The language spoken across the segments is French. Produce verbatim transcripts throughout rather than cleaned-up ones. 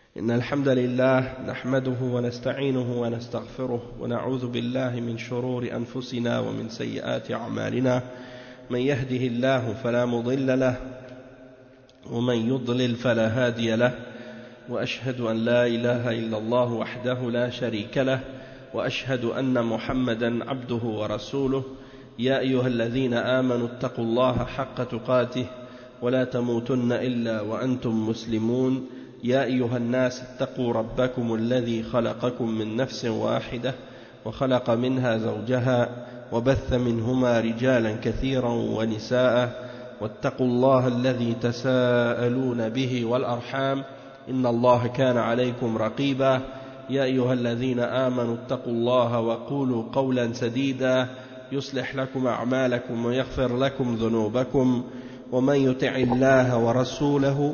إن الحمد لله نحمده ونستعينه ونستغفره ونعوذ بالله من شرور أنفسنا ومن سيئات أعمالنا من يهده الله فلا مضل له ومن يضلل فلا هادي له وأشهد أن لا إله إلا الله وحده لا شريك له وأشهد أن محمدا عبده ورسوله يا أيها الذين آمنوا اتقوا الله حق تقاته ولا تموتن إلا وأنتم مسلمون يا أيها الناس اتقوا ربكم الذي خلقكم من نفس واحدة وخلق منها زوجها وبث منهما رجالا كثيرا ونساء واتقوا الله الذي تساءلون به والأرحام إن الله كان عليكم رقيبا يا أيها الذين آمنوا اتقوا الله وقولوا قولا سديدا يصلح لكم أعمالكم ويغفر لكم ذنوبكم ومن يطع الله ورسوله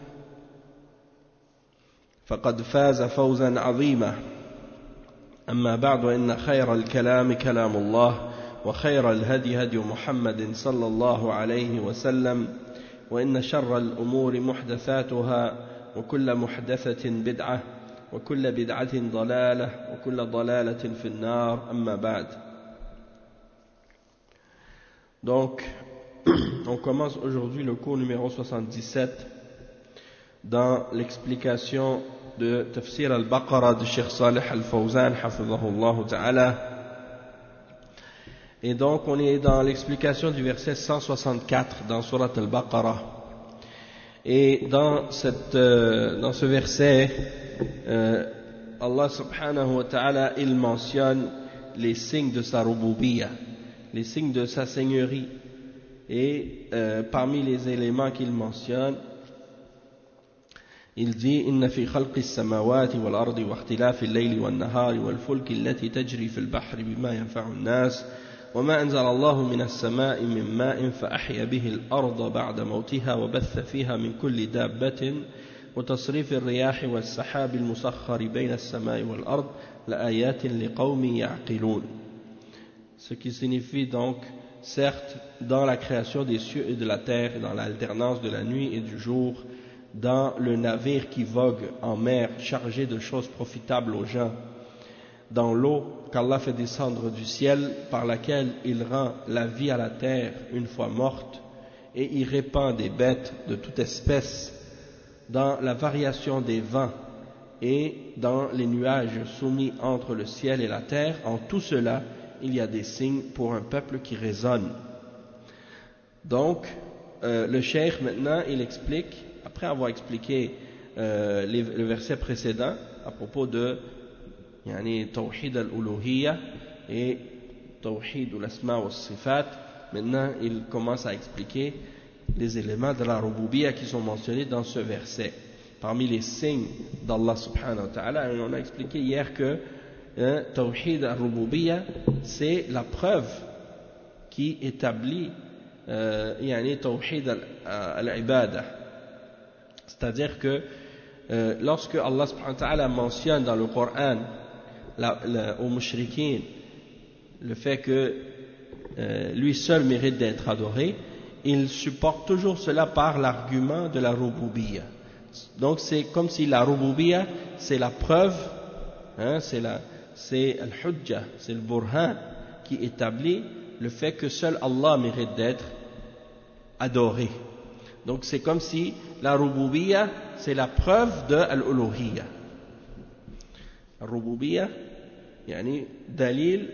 فقد فاز فوزا عظيما أما بعد إن خير الكلام كلام الله وخير الهدي هدي محمد صلى الله عليه وسلم وإن شر الأمور محدثاتها وكل محدثة بدعة وكل بدعة ضلالة وكل ضلالة في النار أما بعد. Donc, on commence aujourd'hui le cours numéro soixante-dix-sept dans l'explication de Tafsir al-Baqarah de Cheikh Salih al-Fawzan hafidhahullah ta'ala. Et donc on est dans l'explication du verset cent soixante-quatre dans Surat al-Baqarah. Et dans, cette, euh, dans ce verset, euh, Allah subhanahu wa ta'ala, il mentionne les signes de sa rububiyyah, les signes de sa seigneurie. Et euh, parmi les éléments qu'il mentionne, il dit إن في خلق السماوات والأرض واختلاف الليل والنهار والفلك التي تجري في البحر بما ينفع الناس وما أنزل الله من السماء من ماء فأحيا به الأرض بعد موتها وبث فيها من كل دابة وتصريف الرياح والسحاب المسخر بين السماء والأرض لآيات لقوم يعقلون. Ce qui signifie donc, certes, dans la création des cieux et de la terre, et dans l'alternance de la nuit et du jour, dans le navire qui vogue en mer chargé de choses profitables aux gens, dans l'eau qu'Allah fait descendre du ciel par laquelle il rend la vie à la terre une fois morte et y répand des bêtes de toute espèce, dans la variation des vents et dans les nuages soumis entre le ciel et la terre, en tout cela il y a des signes pour un peuple qui raisonne. Donc euh, le cheikh maintenant il explique, après avoir expliqué euh, les, le verset précédent à propos de yani, Tawhid al-Uluhiyya et Tawhid al-Asma wa Sifat, maintenant il commence à expliquer les éléments de la Rububiyyah qui sont mentionnés dans ce verset. Parmi les signes d'Allah subhanahu wa ta'ala, on a expliqué hier que hein, Tawhid al-Rububiyyah c'est la preuve qui établit euh, yani, Tawhid al-Ibadah. C'est-à-dire que euh, lorsque Allah subhanahu wa ta'ala mentionne dans le Coran la, la, aux mushrikines le fait que euh, lui seul mérite d'être adoré, il supporte toujours cela par l'argument de la rububiyyah. Donc c'est comme si la rububiyyah c'est la preuve, hein, c'est la, c'est al-hujjah, c'est le burhan qui établit le fait que seul Allah mérite d'être adoré. Donc c'est comme si la rububiyyah c'est la preuve de al-uluhiyya. Al-rububiyyah yani dalil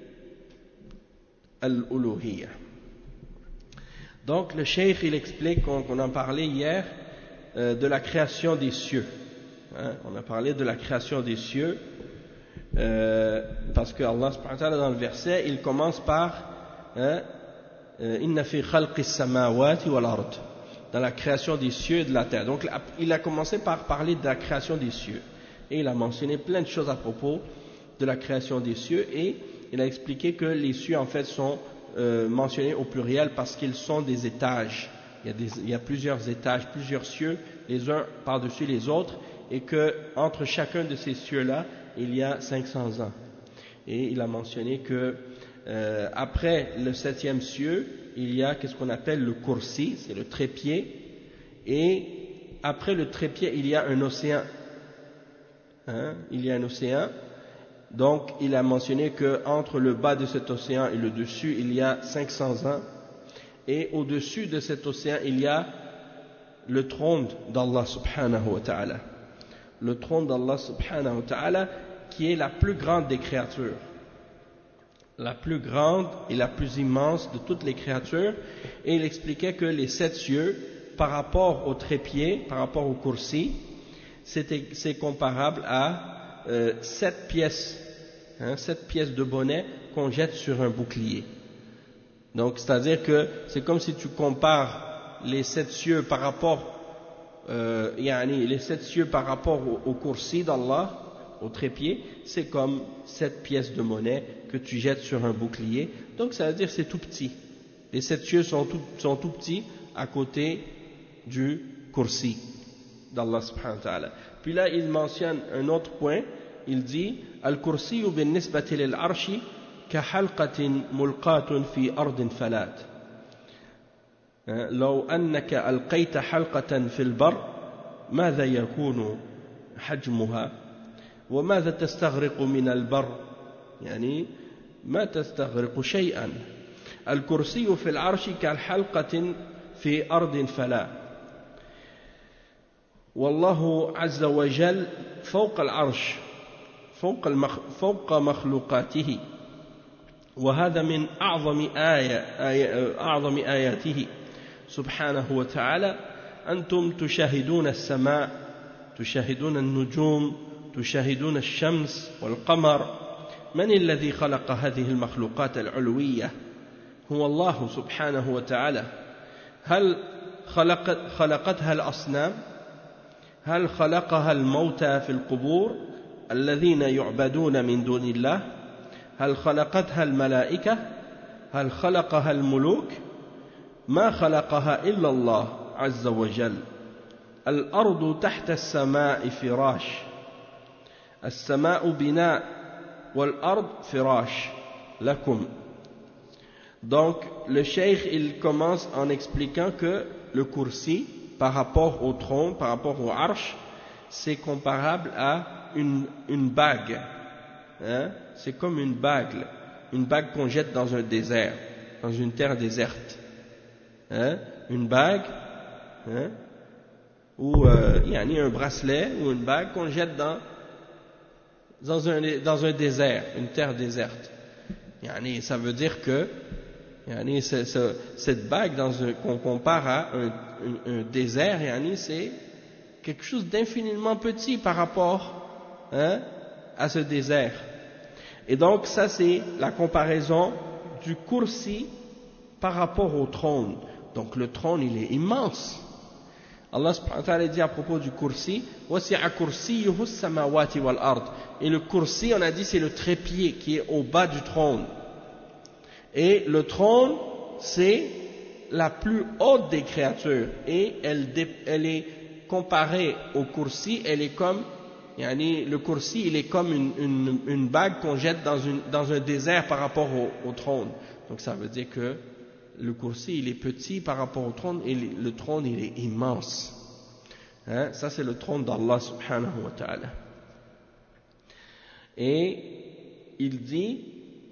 al-uluhiyya. Donc le cheikh il explique qu'on, qu'on en parlait hier euh, de la création des cieux. Hein, on a parlé de la création des cieux euh, parce que Allah subhanahu wa ta'ala dans le verset il commence par hein, inna fi khalqis samawati wal ard, dans la création des cieux et de la terre. Donc il a commencé par parler de la création des cieux et il a mentionné plein de choses à propos de la création des cieux et il a expliqué que les cieux en fait sont euh, mentionnés au pluriel parce qu'ils sont des étages. Il y, a des, il y a plusieurs étages, plusieurs cieux les uns par-dessus les autres et que entre chacun de ces cieux-là il y a cinq cents ans. Et il a mentionné que euh, après le septième cieux il y a qu'est-ce qu'on appelle le kursi, c'est le trépied, et après le trépied il y a un océan hein, il y a un océan. Donc, il a mentionné qu'entre le bas de cet océan et le dessus, il y a cinq cents ans. Et au-dessus de cet océan, il y a le trône d'Allah subhanahu wa ta'ala. Le trône d'Allah subhanahu wa ta'ala, qui est la plus grande des créatures. La plus grande et la plus immense de toutes les créatures. Et il expliquait que les sept cieux, par rapport au trépied, par rapport au kursi, c'est comparable à Euh, sept pièces, hein, sept pièces de bonnet qu'on jette sur un bouclier. Donc, c'est-à-dire que c'est comme si tu compares les sept cieux par rapport, euh, yani, les sept cieux par rapport au, au kursi d'Allah, au trépied, c'est comme sept pièces de monnaie que tu jettes sur un bouclier. Donc, ça veut dire que c'est tout petit. Les sept cieux sont tout, sont tout petits à côté du kursi d'Allah subhanahu wa ta'ala. Puis là, il mentionne un autre point. Il dit Al-Kursi بالنسبة للعرش كحلقة ملقاة في أرض فلات لو أنك ألقيت حلقة في البر ماذا يكون حجمها وماذا تستغرق من البر يعني ما تستغرق شيئا الكرسي في العرش كالحلقة في أرض فلات والله عز وجل فوق العرش فوق, المخ فوق مخلوقاته وهذا من أعظم آية, آية أعظم آياته سبحانه وتعالى أنتم تشاهدون السماء تشاهدون النجوم تشاهدون الشمس والقمر من الذي خلق هذه المخلوقات العلوية هو الله سبحانه وتعالى هل خلقت خلقتها الأصنام هل خلقها الموتى في القبور الذين يعبدون من دون الله هل خلقتها الملائكة هل خلقها الملوك ما خلقها إلا الله عز وجل الأرض تحت السماء فراش السماء بناء والأرض فراش لكم. Donc le cheikh il commence en expliquant que le kursi par rapport au trône, par rapport au arsh, c'est comparable à une, une bague. Hein? C'est comme une bague, une bague qu'on jette dans un désert, dans une terre déserte. Hein? Une bague, hein? ou euh, il y a un bracelet ou une bague qu'on jette dans, dans, un, dans un désert, une terre déserte. Yani, ça veut dire que yani, c'est, c'est, cette bague qu'on compare à un, un, un désert, yani, c'est quelque chose d'infiniment petit par rapport hein, à ce désert. Et donc ça c'est la comparaison du kursi par rapport au trône. Donc le trône il est immense. Allah subhanahu wa ta'ala dit à propos du kursi wasi'a kursiyuhu as-samawati wal ard. Et le kursi on a dit c'est le trépied qui est au bas du trône. Et le trône, c'est la plus haute des créatures. Et elle, elle est comparée au kursi, elle est comme, yani, le kursi, il est comme une, une, une bague qu'on jette dans, une, dans un désert par rapport au, au trône. Donc ça veut dire que le kursi, il est petit par rapport au trône, et le, le trône, il est immense. Hein? Ça, c'est le trône d'Allah subhanahu wa ta'ala. Et il dit,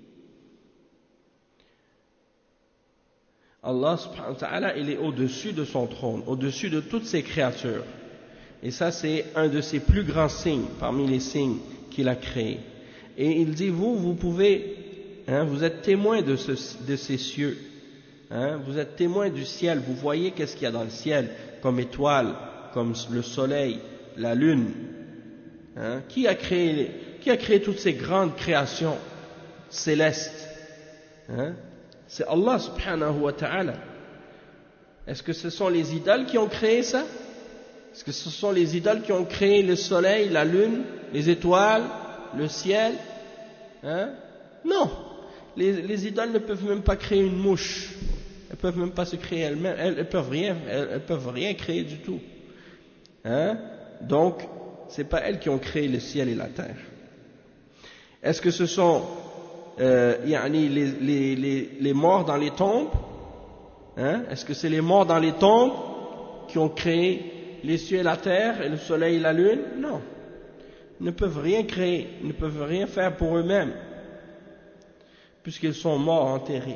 Allah subhanahu wa ta'ala, il est au-dessus de son trône, au-dessus de toutes ses créatures. Et ça, c'est un de ses plus grands signes, parmi les signes qu'il a créés. Et il dit, vous, vous pouvez, hein, vous êtes témoin de, ce, de ces cieux. Hein, vous êtes témoin du ciel, vous voyez qu'est-ce qu'il y a dans le ciel, comme étoiles, comme le soleil, la lune. Hein, qui a créé, qui a créé toutes ces grandes créations célestes? Hein? C'est Allah subhanahu wa ta'ala. Est-ce que ce sont les idoles qui ont créé ça? Est-ce que ce sont les idoles qui ont créé le soleil, la lune, les étoiles, le ciel? Hein? Non. Les, les idoles ne peuvent même pas créer une mouche. Elles peuvent même pas se créer elles-mêmes. Elles, elles peuvent rien, elles, elles peuvent rien créer du tout. Hein? Donc, c'est pas elles qui ont créé le ciel et la terre. Est-ce que ce sont Euh, yani les, les, les, les morts dans les tombes, hein? Est-ce que c'est les morts dans les tombes qui ont créé les cieux et la terre et le soleil et la lune? Non, ne peuvent rien créer, ils ne peuvent rien faire pour eux-mêmes, puisqu'ils sont morts, enterrés.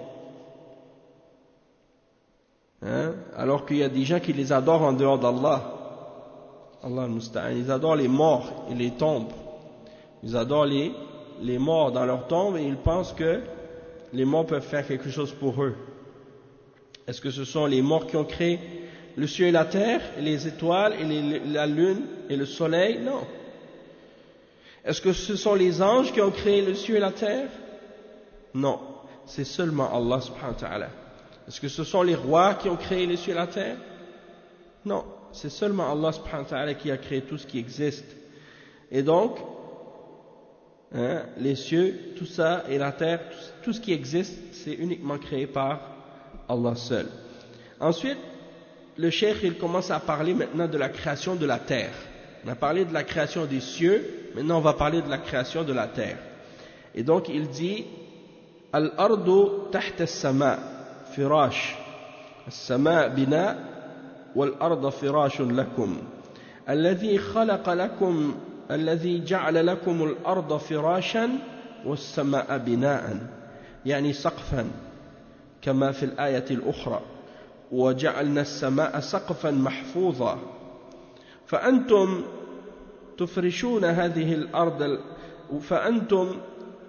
Hein? Alors qu'il y a des gens qui les adorent en dehors d'Allah. Allah al-Musta'an, ils adorent les morts et les tombes. Ils adorent les, les morts dans leurs tombes et ils pensent que les morts peuvent faire quelque chose pour eux. Est-ce que ce sont les morts qui ont créé le ciel et la terre, et les étoiles, et les, la lune, et le soleil? Non. Est-ce que ce sont les anges qui ont créé le ciel et la terre? Non. C'est seulement Allah subhanahu wa ta'ala. Est-ce que ce sont les rois qui ont créé les cieux et la terre? Non. C'est seulement Allah subhanahu wa ta'ala qui a créé tout ce qui existe. Et donc, hein, les cieux, tout ça, et la terre, tout, tout ce qui existe, c'est uniquement créé par Allah seul. Ensuite, le cheikh, il commence à parler maintenant de la création de la terre. On a parlé de la création des cieux, maintenant on va parler de la création de la terre. Et donc il dit, Al-ardu tahta as-sama' firash, as-sama' bina' wal-arda firashun lakum. Alladhi khalaqa lakum, alladhi ja'ala lakum al-arda firashan was-sama'a bina'an. Yani saqfan, kama fi al-ayati al-ukhra. وجعلنا السماء سقفا محفوظا فأنتم تفرشون هذه الأرض فأنتم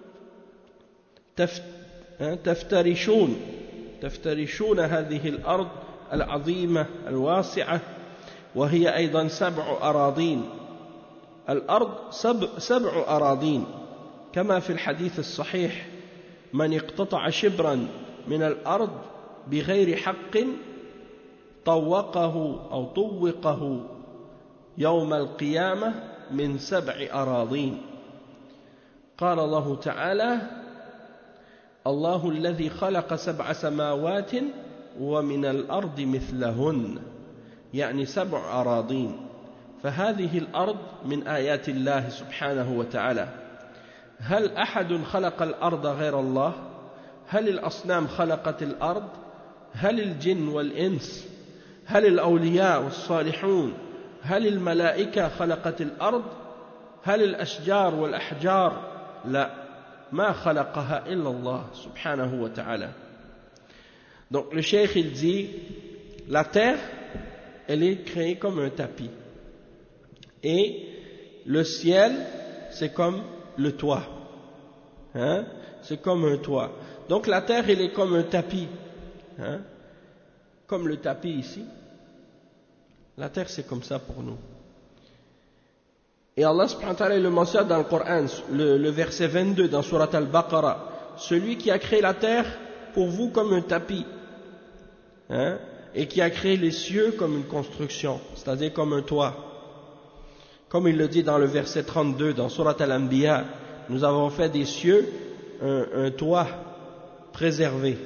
تفترشون تفترشون هذه الأرض العظيمة الواسعة وهي أيضا سبع أراضين الأرض سبع أراضين كما في الحديث الصحيح من اقتطع شبرا من الأرض بغير حق طوقه أو طوقه يوم القيامة من سبع أراضين قال الله تعالى الله الذي خلق سبع سماوات ومن الأرض مثلهن يعني سبع أراضين فهذه الأرض من آيات الله سبحانه وتعالى هل أحد خلق الأرض غير الله؟ هل الأصنام خلقت الأرض؟ هل الجن والإنس؟ هل الأولياء والصالحون؟ هل الملائكة خلقت الأرض؟ هل الأشجار والأحجار؟ لا ما خلقها إلا الله سبحانه وتعالى. Donc le cheikh il dit la terre elle est créée comme un tapis et le ciel c'est comme le toit, hein? C'est comme un toit. Donc la terre elle est comme un tapis, hein? Comme le tapis ici. La terre c'est comme ça pour nous. Et Allah subhanahu wa ta'ala le mentionne dans le Coran, le, le verset vingt-deux dans Surat Al-Baqarah, celui qui a créé la terre pour vous comme un tapis, hein, et qui a créé les cieux comme une construction, c'est-à-dire comme un toit. Comme il le dit dans le verset trente-deux dans Surat Al-Anbiya, nous avons fait des cieux un, un toit préservé.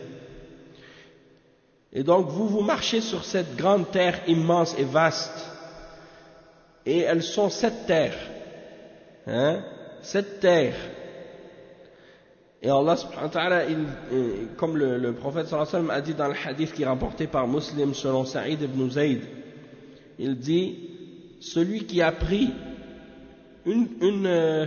Et donc vous, vous marchez sur cette grande terre immense et vaste. Et elles sont sept terres, hein, sept terres. Et Allah subhanahu wa ta'ala, il, comme le, le prophète sallallahu alayhi wa sallam a dit dans le hadith qui est rapporté par Muslim selon Saïd ibn Zayd, il dit, celui qui a pris une, une euh,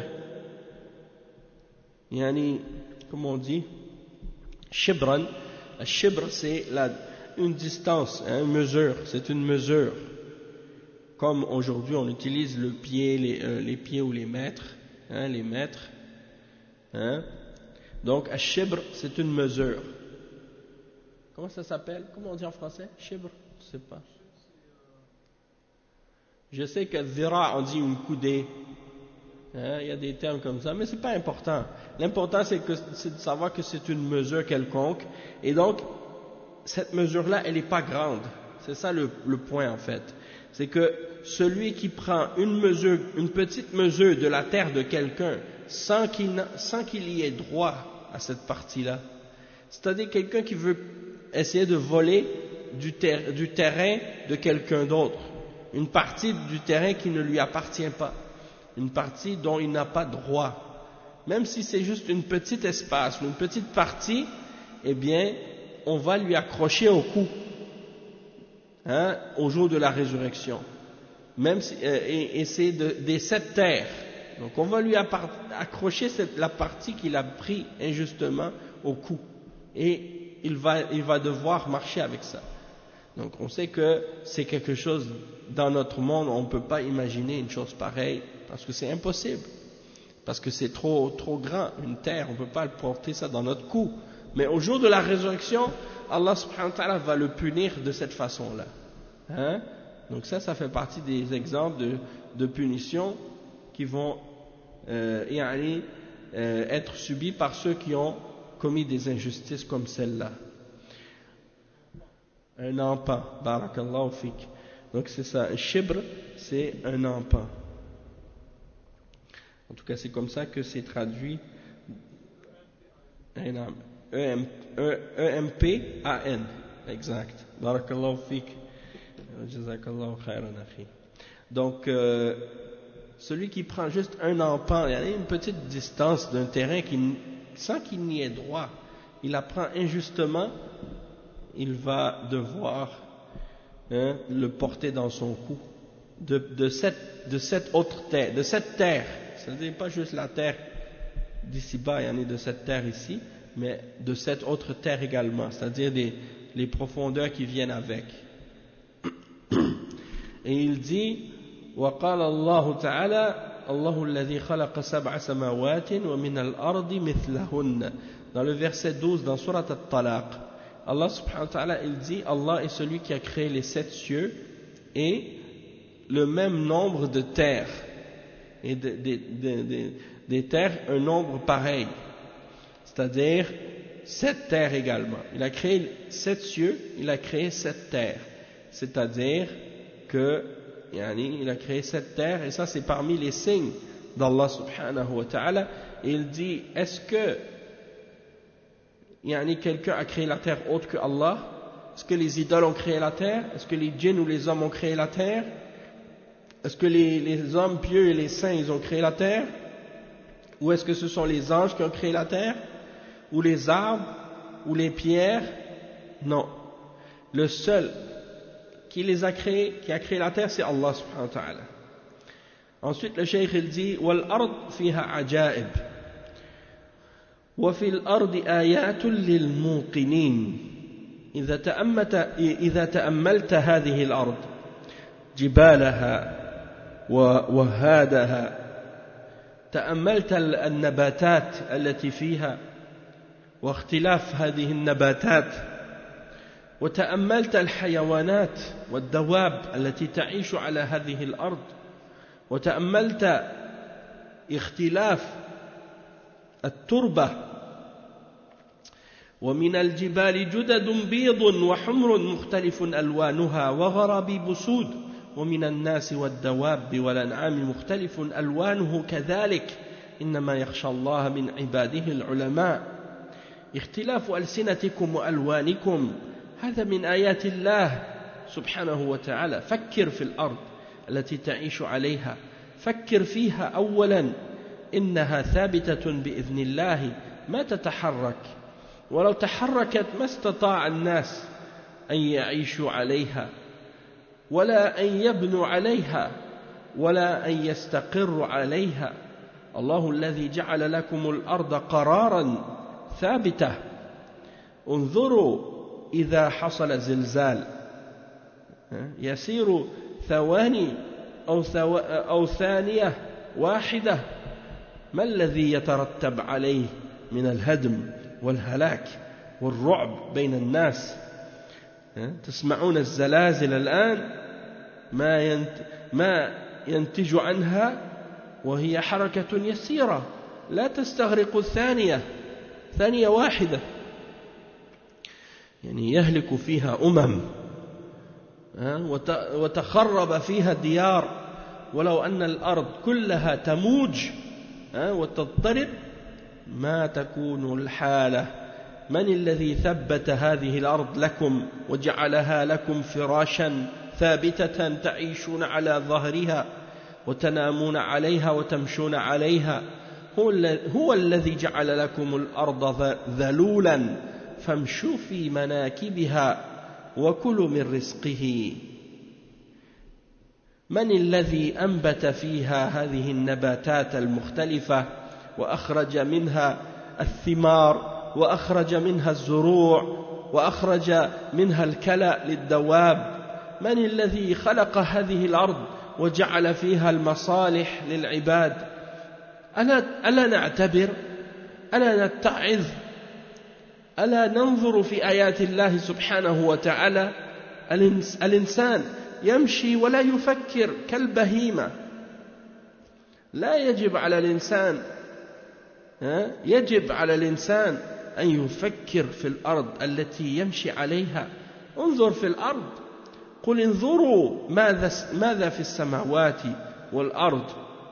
yani, comment on dit, shibran, la shibr c'est la, une distance, hein, une mesure, c'est une mesure. Comme aujourd'hui on utilise le pied, les, euh, les pieds ou les mètres, hein, les mètres, hein. Donc ash-shibr c'est une mesure. Comment ça s'appelle? Comment on dit en français? Shibr? Je sais pas. Je sais que zira on dit une coudée, hein, il y a des termes comme ça, mais c'est pas important. L'important c'est que c'est de savoir que c'est une mesure quelconque, et donc cette mesure là elle n'est pas grande. C'est ça le, le point en fait. C'est que celui qui prend une mesure, une petite mesure de la terre de quelqu'un sans qu'il, sans qu'il y ait droit à cette partie-là, c'est-à-dire quelqu'un qui veut essayer de voler du, ter, du terrain de quelqu'un d'autre, une partie du terrain qui ne lui appartient pas, une partie dont il n'a pas droit, même si c'est juste une petite espace, une petite partie, eh bien, on va lui accrocher au cou. Hein, au jour de la résurrection. Même si, euh, et, et c'est de, des sept terres. Donc on va lui accrocher cette, la partie qu'il a pris injustement au cou. Et il va, il va devoir marcher avec ça. Donc on sait que c'est quelque chose dans notre monde, on ne peut pas imaginer une chose pareille, parce que c'est impossible. Parce que c'est trop, trop grand, une terre, on ne peut pas porter ça dans notre cou. Mais au jour de la résurrection, Allah subhanahu wa ta'ala va le punir de cette façon-là. Hein? Donc ça, ça fait partie des exemples de, de punitions qui vont euh, yani, euh, être subis par ceux qui ont commis des injustices comme celle-là. Un empan, barakallahu fik. Donc c'est ça, un shibr, c'est un empan. En tout cas, c'est comme ça que c'est traduit. E M P A N, exact. Barakallahu fik. Jazakallahu khairan akhi. Donc, euh, celui qui prend juste un empan, il y a une petite distance d'un terrain qui, sans qu'il n'y ait droit, il la prend injustement, il va devoir hein, le porter dans son cou de, de, cette, de cette autre terre, de cette terre. C'est-à-dire pas juste la terre d'ici-bas, il y en a de cette terre ici, mais de cette autre terre également, c'est-à-dire des, les profondeurs qui viennent avec. Et il dit وقال الله تعالى الله الذي خلق سبع سماوات ومن الأرض مثلهن. Dans le verset douze dans Surat At-Talaq, Allah subhanahu wa ta'ala il dit Allah est celui qui a créé les sept cieux et le même nombre de terres, et de, de, de, de, des terres un nombre pareil, c'est-à-dire sept terres également. Il a créé sept cieux, il a créé sept terres, c'est-à-dire que yani, il a créé sept terres, et ça c'est parmi les signes d'Allah subhanahu wa ta'ala. Et il dit, est-ce que yani, quelqu'un a créé la terre autre que Allah? Est-ce que les idoles ont créé la terre? Est-ce que les djinns ou les hommes ont créé la terre? Est-ce que les, les hommes pieux et les saints ils ont créé la terre? Ou est-ce que ce sont les anges qui ont créé la terre? Ou les arbres? Ou les pierres? Non. Le seul qui les a créés, qui a créé la terre, c'est Allah subhanahu wa ta'ala. Ensuite, le cheikh il dit وَالْأَرْضِ فِيهَا عَجَائِبٌ وَفِي الْأَرْضِ آيَاتٌ لِلْمُوقِنِينَ إذا تأملت, إذا تأملت هذه الأرض جبالها ووهادها تأملت النباتات التي فيها واختلاف هذه النباتات وتأملت الحيوانات والدواب التي تعيش على هذه الأرض وتأملت اختلاف التربة ومن الجبال جدد بيض وحمر مختلف ألوانها وغرابيب سود ومن الناس والدواب والأنعام مختلف ألوانه كذلك إنما يخشى الله من عباده العلماء اختلاف ألسنتكم وألوانكم هذا من آيات الله سبحانه وتعالى. فكر في الأرض التي تعيش عليها، فكر فيها أولا إنها ثابتة بإذن الله ما تتحرك، ولو تحركت ما استطاع الناس أن يعيشوا عليها ولا أن يبنوا عليها ولا أن يستقروا عليها. الله الذي جعل لكم الأرض قرارا ثابتة. انظروا إذا حصل زلزال يسير ثواني أو, ثو... أو ثانية واحدة ما الذي يترتب عليه من الهدم والهلاك والرعب بين الناس. تسمعون الزلازل الآن ما, ينت... ما ينتج عنها وهي حركة يسيرة لا تستغرق الثانية ثانية واحدة، يعني يهلك فيها أمم وتخرب فيها ديار، ولو أن الأرض كلها تموج وتضطرب ما تكون الحالة. من الذي ثبت هذه الأرض لكم وجعلها لكم فراشا ثابتة تعيشون على ظهرها وتنامون عليها وتمشون عليها؟ هو الذي جعل لكم الأرض ذلولا فامشوا في مناكبها وكلوا من رزقه من الذي أنبت فيها هذه النباتات المختلفة وأخرج منها الثمار وأخرج منها الزروع وأخرج منها الكلأ للدواب؟ من الذي خلق هذه الأرض وجعل فيها المصالح للعباد؟ ألا, ألا نعتبر؟ ألا نتعظ؟ ألا ننظر في آيات الله سبحانه وتعالى؟ الإنسان يمشي ولا يفكر كالبهيمة. لا يجب على الإنسان يجب على الإنسان أن يفكر في الأرض التي يمشي عليها. انظر في الأرض، قل انظروا ماذا, ماذا في السماوات والأرض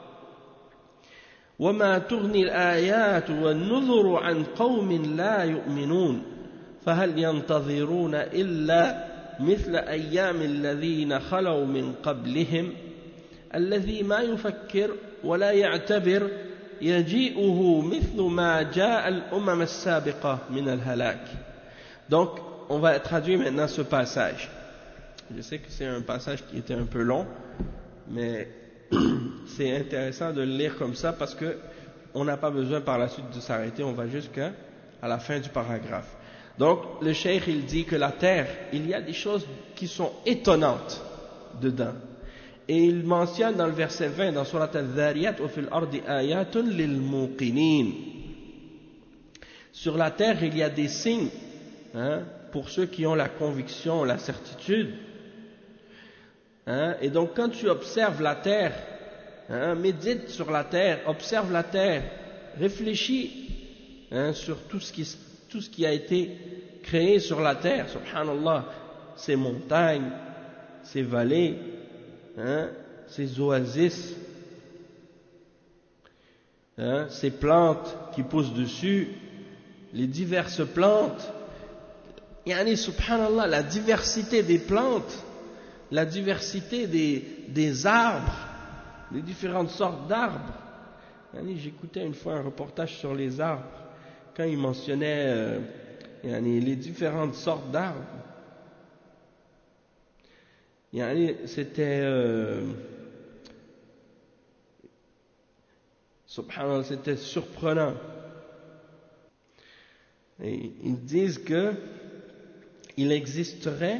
وما تغني الآيات والنذر عن قوم لا يؤمنون فهل ينتظرون إلا مثل أيام الذين خلوا من قبلهم. الذي ما يفكر ولا يعتبر يجيئه مثل ما جاء الأمم السابقة من الهلاك. Donc, on va traduire maintenant ce passage. Je sais que c'est un passage qui était un peu long, mais c'est intéressant de le lire comme ça parce que on n'a pas besoin par la suite de s'arrêter, on va jusqu'à la fin du paragraphe. Donc le cheikh il dit que la terre, il y a des choses qui sont étonnantes dedans. Et il mentionne dans le verset vingt dans Surat Al-Dhariyat wa fil ardi ayatun lil muqinin. Sur la terre, il y a des signes hein, pour ceux qui ont la conviction, la certitude. Hein, et donc quand tu observes la terre, hein, médite sur la terre, observe la terre, réfléchis hein, sur tout ce, qui, tout ce qui a été créé sur la terre, subhanallah, ces montagnes, ces vallées, hein, ces oasis, hein, ces plantes qui poussent dessus, les diverses plantes, yani subhanallah, la diversité des plantes, la diversité des, des arbres, les différentes sortes d'arbres. J'écoutais une fois un reportage sur les arbres, quand il mentionnait euh, les différentes sortes d'arbres. C'était euh, subhanallah, c'était surprenant. Et ils disent que il existerait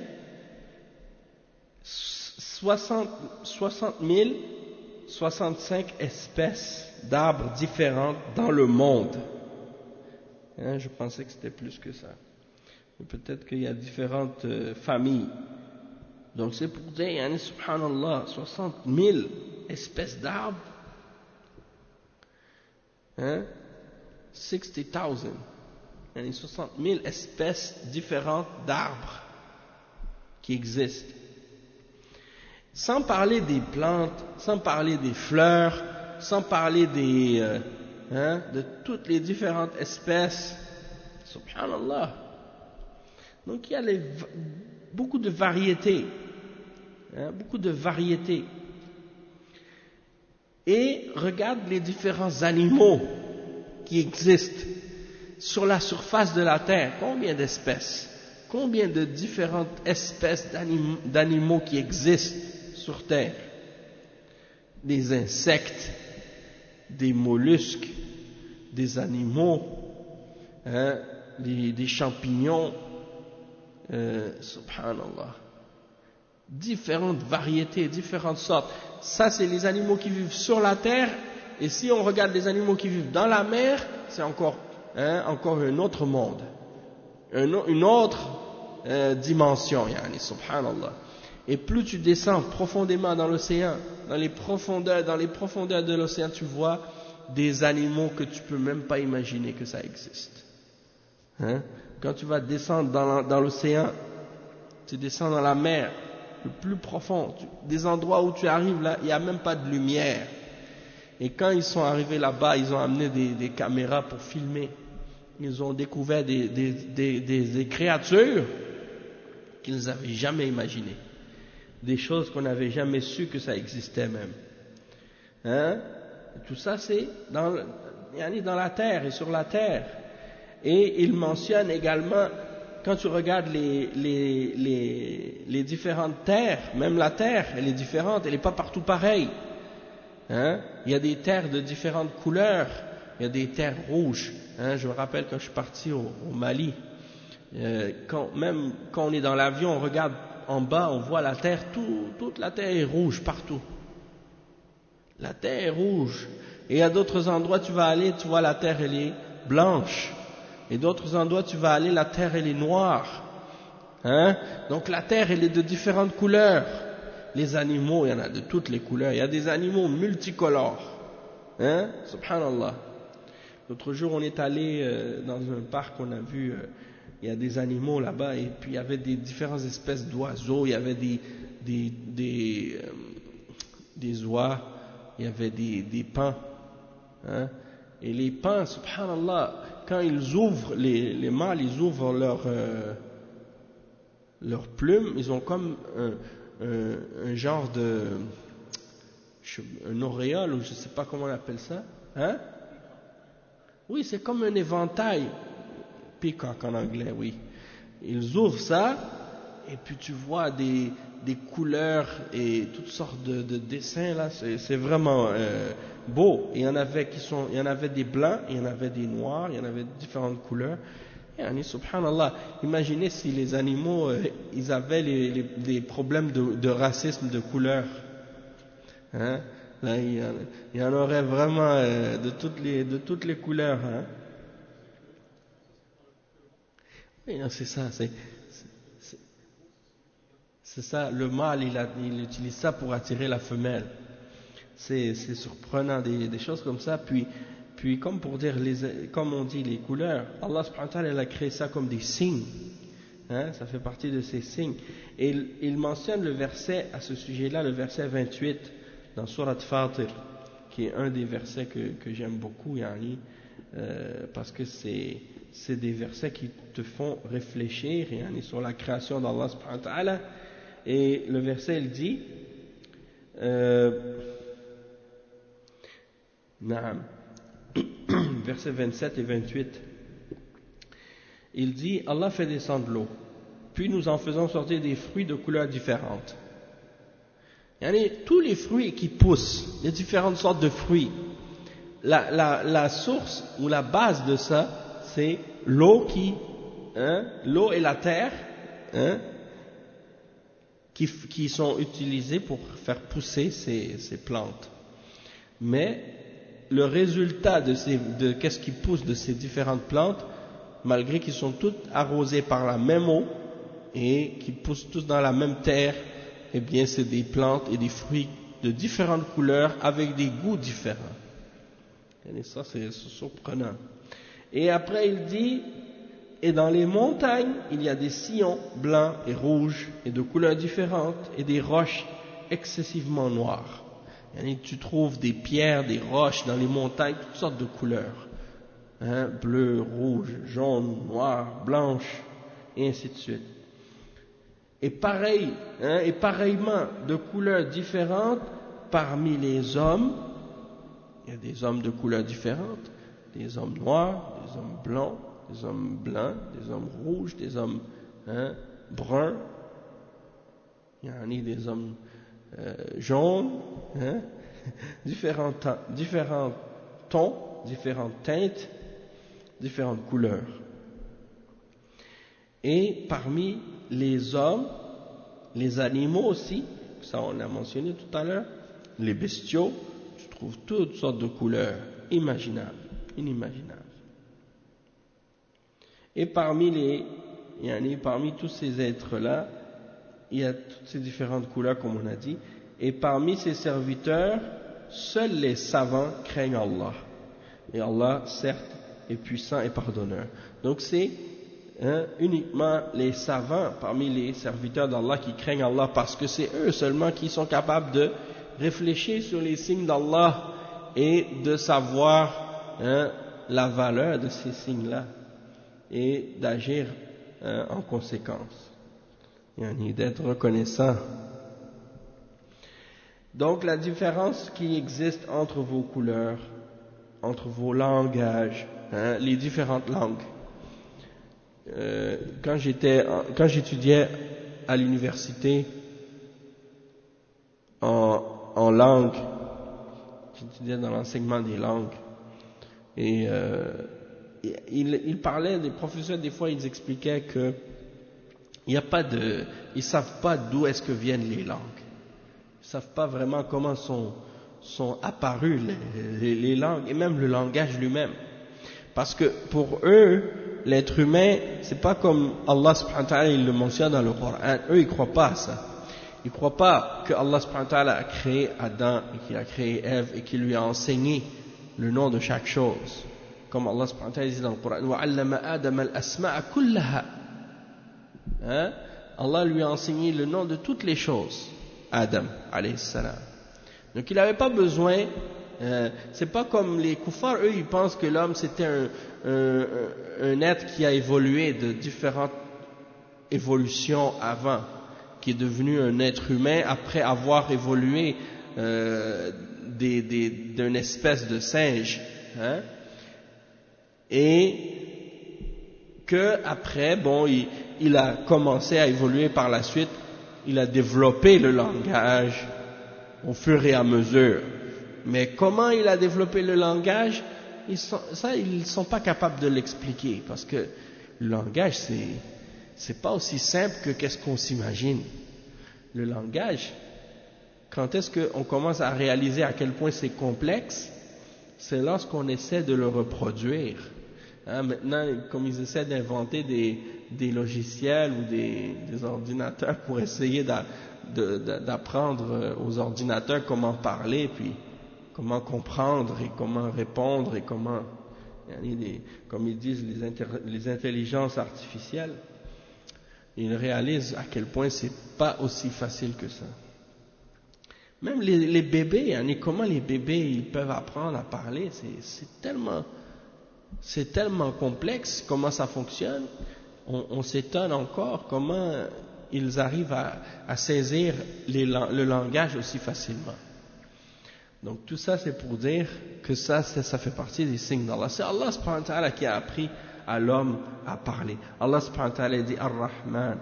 soixante mille soixante-cinq espèces d'arbres différentes dans le monde. Hein, je pensais que c'était plus que ça. Peut-être qu'il y a différentes euh, familles. Donc c'est pour dire, yani, subhanallah, soixante mille espèces d'arbres. Hein? sixty thousand. Yani soixante mille espèces différentes d'arbres qui existent. Sans parler des plantes, sans parler des fleurs, sans parler des, euh, hein, de toutes les différentes espèces. Subhanallah. Donc il y a les, beaucoup de variétés. Hein, beaucoup de variétés. Et regarde les différents animaux qui existent sur la surface de la terre. Combien d'espèces? Combien de différentes espèces d'anim, d'animaux qui existent sur terre? Des insectes, des mollusques, des animaux, hein, des, des champignons, euh, subhanallah. Différentes variétés, différentes sortes. Ça, c'est les animaux qui vivent sur la terre. Et si on regarde les animaux qui vivent dans la mer, c'est encore, hein, encore un autre monde, un, une autre euh, dimension, yani, subhanallah. Et plus tu descends profondément dans l'océan, dans les profondeurs, dans les profondeurs de l'océan, tu vois des animaux que tu peux même pas imaginer que ça existe. Hein? Quand tu vas descendre dans, dans l'océan, tu descends dans la mer, le plus profond, tu, des endroits où tu arrives là, il n'y a même pas de lumière. Et quand ils sont arrivés là-bas, ils ont amené des, des caméras pour filmer. Ils ont découvert des, des, des, des, des créatures qu'ils n'avaient jamais imaginées. Des choses qu'on n'avait jamais su que ça existait même. Hein? Tout ça c'est dans, dans la terre et sur la terre. Et il mentionne également quand tu regardes les, les, les, les différentes terres, même la terre, elle est différente, elle n'est pas partout pareille. Hein? Il y a des terres de différentes couleurs, il y a des terres rouges. Hein? Je me rappelle quand je suis parti au, au Mali, euh, quand, même quand on est dans l'avion, on regarde en bas, on voit la terre, tout, toute la terre est rouge partout. La terre est rouge. Et à d'autres endroits, tu vas aller, tu vois la terre, elle est blanche. Et d'autres endroits, tu vas aller, la terre, elle est noire. Hein? Donc la terre, elle est de différentes couleurs. Les animaux, il y en a de toutes les couleurs. Il y a des animaux multicolores. Hein? Subhanallah. L'autre jour, on est allé euh, dans un parc, on a vu, euh, il y a des animaux là-bas, et puis il y avait des différentes espèces d'oiseaux, il y avait des, des, des, euh, des oies, il y avait des, des paons. Hein? Et les paons, subhanallah, quand ils ouvrent, les, les mâles, ils ouvrent leurs euh, leurs plumes, ils ont comme un, un, un genre de, un auréole, ou je ne sais pas comment on appelle ça, hein? Oui, c'est comme un éventail, peacock en anglais, oui. Ils ouvrent ça, et puis tu vois des, des couleurs et toutes sortes de, de dessins là, c'est vraiment euh, beau. Il y en avait qui sont, il y en avait des blancs, il y en avait des noirs, il y en avait différentes couleurs. Et subhanallah, imaginez si les animaux, euh, ils avaient les, les, les problèmes de, de racisme de couleur. Hein? Là, il y, en, il y en aurait vraiment euh, de toutes les, de toutes les couleurs. Hein? Oui, c'est ça, c'est, c'est, c'est ça. Le mâle, il, a, il utilise ça pour attirer la femelle. C'est, c'est surprenant, des, des choses comme ça. Puis, puis comme pour dire, les, comme on dit, les couleurs, Allah subhanahu wa ta'ala, il a créé ça comme des signes. Hein, ça fait partie de ces signes. Et il, il mentionne le verset à ce sujet-là, le verset vingt-huit, dans Surat Fatir, qui est un des versets que, que j'aime beaucoup, yani, euh, parce que c'est, c'est des versets qui te font réfléchir yani, sur la création d'Allah subhanahu wa ta'ala. Et le verset, il dit, euh, Naam, versets vingt-sept et vingt-huit, il dit, Allah fait descendre l'eau, puis nous en faisons sortir des fruits de couleurs différentes. Yani, tous les fruits qui poussent, les différentes sortes de fruits, la, la, la source ou la base de ça, c'est l'eau qui, hein, l'eau et la terre, hein, qui, qui sont utilisées pour faire pousser ces, ces plantes. Mais le résultat de, ces, de qu'est-ce qui pousse de ces différentes plantes, malgré qu'ils sont toutes arrosées par la même eau et qui poussent tous dans la même terre, eh bien c'est des plantes et des fruits de différentes couleurs avec des goûts différents. Et ça c'est surprenant. Et après il dit, et dans les montagnes il y a des sillons blancs et rouges et de couleurs différentes et des roches excessivement noires. Et tu trouves des pierres, des roches dans les montagnes, toutes sortes de couleurs. Hein, bleu, rouge, jaune, noir, blanche, et ainsi de suite. Et pareil, hein, et pareillement de couleurs différentes parmi les hommes, il y a des hommes de couleurs différentes, des hommes noirs, des hommes blancs, des hommes blancs, des hommes rouges, des hommes hein, bruns, il y en a des hommes euh, jaunes, hein, différents, différents tons, différentes teintes, différentes couleurs. Et parmi les hommes, les animaux aussi, ça on l'a mentionné tout à l'heure, les bestiaux, tu trouves toutes sortes de couleurs imaginables, inimaginables. Et parmi les, yani parmi tous ces êtres-là, il y a toutes ces différentes couleurs comme on a dit, et parmi ces serviteurs, seuls les savants craignent Allah. Et Allah, certes, est puissant et pardonneur. Donc c'est hein, uniquement les savants parmi les serviteurs d'Allah qui craignent Allah, parce que c'est eux seulement qui sont capables de réfléchir sur les signes d'Allah et de savoir hein, la valeur de ces signes-là et d'agir hein, en conséquence. Yani d'être reconnaissant. Donc la différence qui existe entre vos couleurs, entre vos langages, hein, les différentes langues, euh, quand j'étais, quand j'étudiais à l'université en, en langue, j'étudiais dans l'enseignement des langues, et euh, il, il parlait, des professeurs, des fois, ils expliquaient que il n'y a pas de, ils savent pas d'où est-ce que viennent les langues. Ils savent pas vraiment comment sont, sont apparues les, les, les langues et même le langage lui-même. Parce que pour eux, l'être humain, c'est pas comme Allah subhanahu wa ta'ala, il le mentionne dans le Coran. Eux, ils croient pas à ça. Ils croient pas que Allah subhanahu wa ta'ala a créé Adam et qu'il a créé Ève et qu'il lui a enseigné le nom de chaque chose. Comme Allah subhanahu wa ta'ala dit dans le Coran, وَعَلَّمَ آدَمَ الْأَسْمَاءَ كُلَّهَا. Hein? Allah lui a enseigné le nom de toutes les choses, Adam, alayhi salam. Donc il n'avait pas besoin, euh, c'est pas comme les kuffars, eux ils pensent que l'homme c'était un, un, un être qui a évolué de différentes évolutions avant, qui est devenu un être humain après avoir évolué euh, des, des, d'une espèce de singe, hein? Et que après, bon, il, il a commencé à évoluer par la suite, il a développé le langage au fur et à mesure. Mais comment il a développé le langage, ils sont, ça, ils ne sont pas capables de l'expliquer, parce que le langage, c'est, c'est pas aussi simple que qu'est-ce qu'on s'imagine. Le langage, quand est-ce qu'on commence à réaliser à quel point c'est complexe, c'est lorsqu'on essaie de le reproduire. Hein, maintenant, comme ils essaient d'inventer des, des logiciels ou des, des ordinateurs pour essayer d'a, de, de, d'apprendre aux ordinateurs comment parler, puis comment comprendre et comment répondre et comment, des, comme ils disent, les, inter, les intelligences artificielles, ils réalisent à quel point c'est pas aussi facile que ça. Même les, les bébés, hein, comment les bébés ils peuvent apprendre à parler, c'est, c'est tellement... C'est tellement complexe comment ça fonctionne, on, on s'étonne encore comment ils arrivent à, à saisir les, le langage aussi facilement. Donc tout ça c'est pour dire que ça, ça, ça fait partie des signes d'Allah. C'est Allah subhanahu wa ta'ala qui a appris à l'homme à parler. Allah subhanahu wa ta'ala dit Ar-Rahman,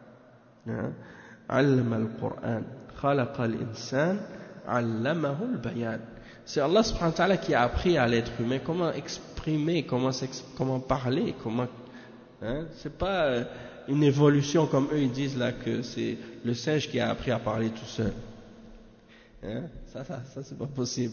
Allama al-Qur'an, Khalaqa al-Insan, Allamahu al-Bayan. C'est Allah subhanahu wa ta'ala qui a appris à l'être humain comment exprimer, comment, comment parler, comment, hein, c'est pas euh, une évolution comme eux ils disent là que c'est le singe qui a appris à parler tout seul. Hein, ça, ça, ça c'est pas possible.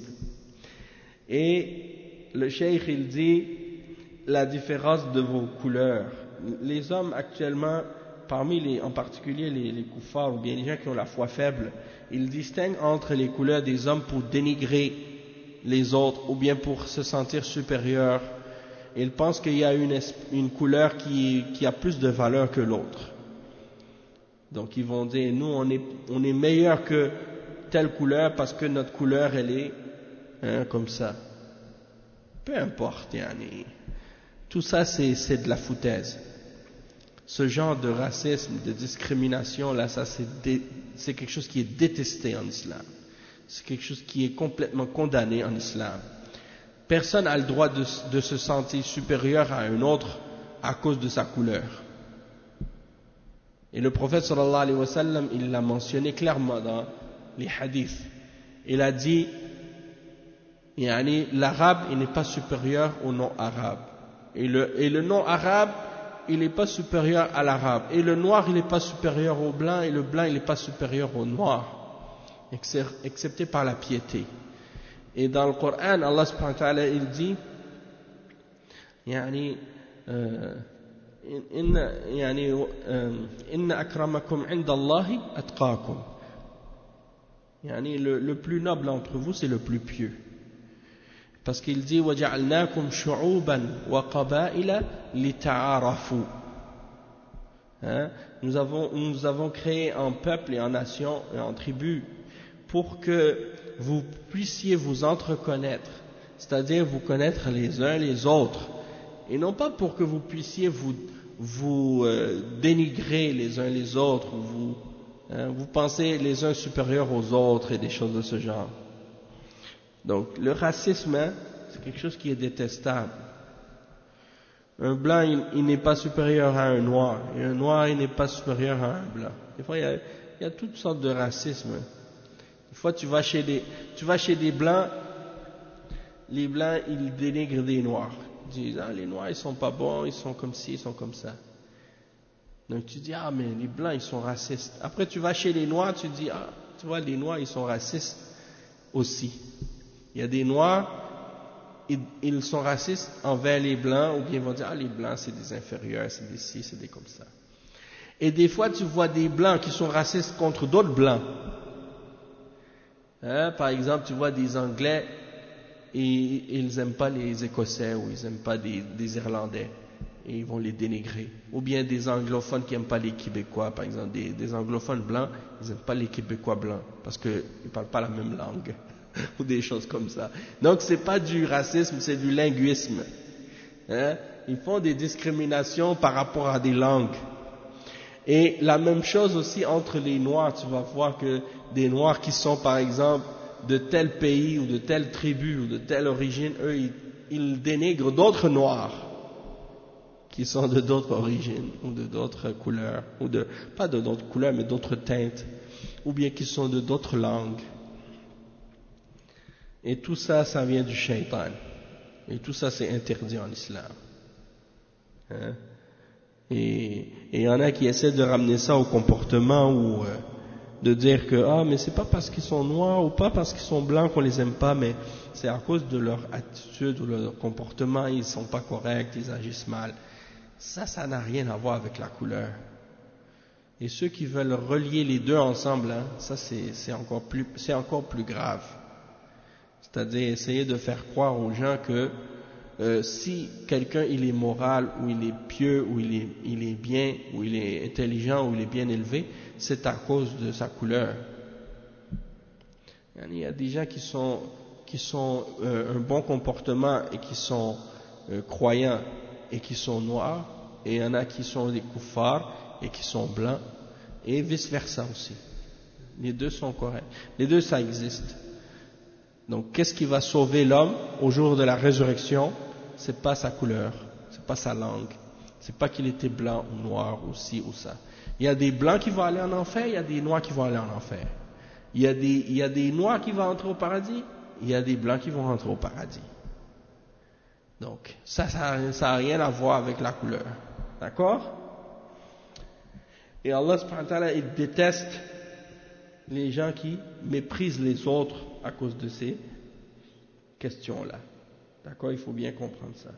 Et le cheikh il dit la différence de vos couleurs. Les hommes actuellement, parmi les, en particulier les, les kuffars ou bien les gens qui ont la foi faible, ils distinguent entre les couleurs des hommes pour dénigrer les autres ou bien pour se sentir supérieur. Ils pensent qu'il y a une, une couleur qui, qui a plus de valeur que l'autre. Donc ils vont dire nous on est, on est meilleur que telle couleur parce que notre couleur elle est hein, comme ça. Peu importe, yani. Tout ça c'est, c'est de la foutaise. Ce genre de racisme, de discrimination là, ça c'est, dé, c'est quelque chose qui est détesté en islam. C'est quelque chose qui est complètement condamné en islam. Personne n'a le droit de, de se sentir supérieur à un autre à cause de sa couleur. Et le prophète sallallahu alayhi wa sallam, il l'a mentionné clairement dans les hadiths. Il a dit, yani, l'arabe, il n'est pas supérieur au non-arabe. Et le, et le non-arabe, il n'est pas supérieur à l'arabe. Et le noir, il n'est pas supérieur au blanc. Et le blanc, il n'est pas supérieur au noir. Excepté par la piété. Et dans le Coran, Allah subhanahu wa ta'ala, il dit, yani, inna, yani, inna akramakum inda Allahi atqakum. Yani, le, le plus noble entre vous, c'est le plus pieux. Parce qu'il dit, وَجَعَلْنَاكُمْ شُعُوبًا وَقَبَائِلَ لِتَعَارَفُوا. Hein? Nous avons, nous avons créé en peuple et en nation et en tribus pour que vous puissiez vous entreconnaître, c'est-à-dire vous connaître les uns les autres, et non pas pour que vous puissiez vous, vous euh, dénigrer les uns les autres, ou vous, hein, vous pensez les uns supérieurs aux autres et des choses de ce genre. Donc le racisme, hein, c'est quelque chose qui est détestable. Un blanc, il, il n'est pas supérieur à un noir, et un noir, il n'est pas supérieur à un blanc. Des fois, il y a, il y a toutes sortes de racisme. Des fois, tu vas chez des, tu vas chez des blancs, les blancs, ils dénigrent des noirs. Ils disent, ah, les noirs, ils sont pas bons, ils sont comme ci, ils sont comme ça. Donc tu dis, ah, mais les blancs, ils sont racistes. Après, tu vas chez les noirs, tu dis, ah, tu vois, les noirs, ils sont racistes aussi. Il y a des noirs, ils, ils sont racistes envers les blancs, ou bien ils vont dire, ah, les blancs, c'est des inférieurs, c'est des ci, c'est des comme ça. Et des fois, tu vois des blancs qui sont racistes contre d'autres blancs. Hein, par exemple, tu vois des Anglais, et ils n'aiment pas les Écossais, ou ils n'aiment pas des, des Irlandais. Et ils vont les dénigrer. Ou bien des anglophones qui n'aiment pas les Québécois, par exemple, des, des anglophones blancs, ils n'aiment pas les Québécois blancs, parce qu'ils ne parlent pas la même langue, ou des choses comme ça. Donc c'est pas du racisme, c'est du linguisme. Hein? Ils font des discriminations par rapport à des langues. Et la même chose aussi entre les Noirs, tu vas voir que des Noirs qui sont par exemple de tel pays, ou de telle tribu, ou de telle origine, eux, ils, ils dénigrent d'autres Noirs, qui sont de d'autres origines, ou de d'autres couleurs, ou de, pas de d'autres couleurs, mais d'autres teintes, ou bien qui sont de d'autres langues. Et tout ça, ça vient du shaitan. Et tout ça, c'est interdit en islam. Hein? Et il y en a qui essaient de ramener ça au comportement, ou euh, de dire que, ah, mais c'est pas parce qu'ils sont noirs, ou pas parce qu'ils sont blancs qu'on les aime pas, mais c'est à cause de leur attitude, ou leur comportement, ils sont pas corrects, ils agissent mal. Ça, ça n'a rien à voir avec la couleur. Et ceux qui veulent relier les deux ensemble, hein, ça c'est, c'est encore plus, c'est encore plus grave. C'est-à-dire essayer de faire croire aux gens que euh, si quelqu'un il est moral, ou il est pieux, ou il est, il est bien, ou il est intelligent, ou il est bien élevé, c'est à cause de sa couleur. Il y a des gens qui sont, qui sont euh, un bon comportement et qui sont euh, croyants, et qui sont noirs, et il y en a qui sont des koufars et qui sont blancs, et vice versa aussi. Les deux sont corrects. Les deux, ça existe. Donc, qu'est-ce qui va sauver l'homme au jour de la résurrection? C'est pas sa couleur, c'est pas sa langue, c'est pas qu'il était blanc ou noir ou ci ou ça. Il y a des blancs qui vont aller en enfer, il y a des noirs qui vont aller en enfer. Il y a des, il y a des noirs qui vont entrer au paradis, il y a des blancs qui vont rentrer au paradis. Donc, ça, ça n'a rien à voir avec la couleur. D'accord? Et Allah subhanahu wa ta'ala, il déteste les gens qui méprisent les autres à cause de ces questions-là. D'accord? Il faut bien comprendre ça.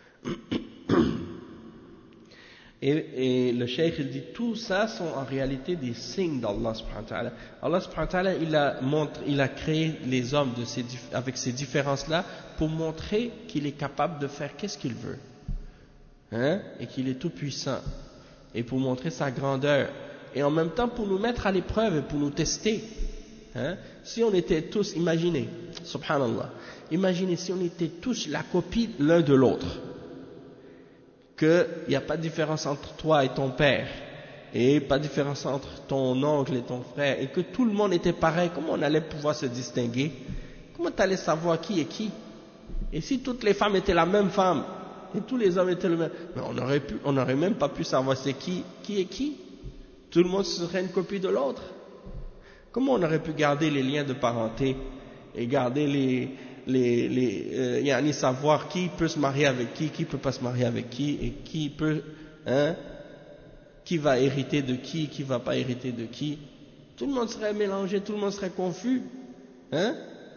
Et, et le cheikh, il dit, tout ça sont en réalité des signes d'Allah subhanahu wa ta'ala. Allah subhanahu wa ta'ala, il a, montré, il a créé les hommes de ces, avec ces différences-là pour montrer qu'il est capable de faire qu'est-ce qu'il veut. Hein? Et qu'il est tout puissant. Et pour montrer sa grandeur. Et en même temps pour nous mettre à l'épreuve et pour nous tester. Hein? Si on était tous, imaginez, subhanallah, imaginez si on était tous la copie l'un de l'autre. Qu'il n'y a pas de différence entre toi et ton père, et pas de différence entre ton oncle et ton frère, et que tout le monde était pareil, comment on allait pouvoir se distinguer? Comment tu allais savoir qui est qui? Et si toutes les femmes étaient la même femme, et tous les hommes étaient le même, mais on aurait pu, on n'aurait même pas pu savoir c'est qui, qui est qui? Tout le monde serait une copie de l'autre. Comment on aurait pu garder les liens de parenté, et garder les... les, les euh, yani savoir qui peut se marier avec qui, qui peut pas se marier avec qui, et qui peut, hein, qui va hériter de qui, qui va pas hériter de qui. Tout le monde serait mélangé, tout le monde serait confus, hein.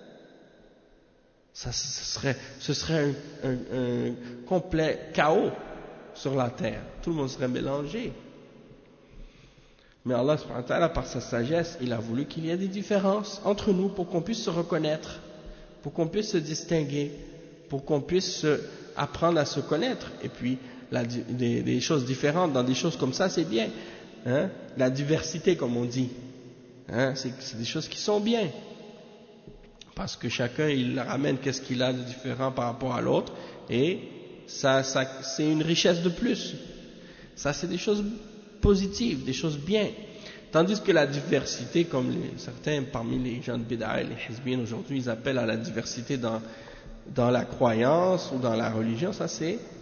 Ça, ce serait, ce serait un, un, un complet chaos sur la terre. Tout le monde serait mélangé. Mais Allah subhanahu wa ta'ala, par sa sagesse, il a voulu qu'il y ait des différences entre nous pour qu'on puisse se reconnaître, pour qu'on puisse se distinguer, pour qu'on puisse se, apprendre à se connaître. Et puis, la, des, des choses différentes dans des choses comme ça, c'est bien. Hein? La diversité, comme on dit, hein? c'est, c'est des choses qui sont bien. Parce que chacun, il ramène qu'est-ce qu'il a de différent par rapport à l'autre. Et ça, ça, c'est une richesse de plus. Ça, c'est des choses positives, des choses bien. Tandis que la diversité, comme les, certains parmi les gens de Bid'a et les Hizbiyyin aujourd'hui, ils appellent à la diversité dans, dans la croyance ou dans la religion, ça c'est,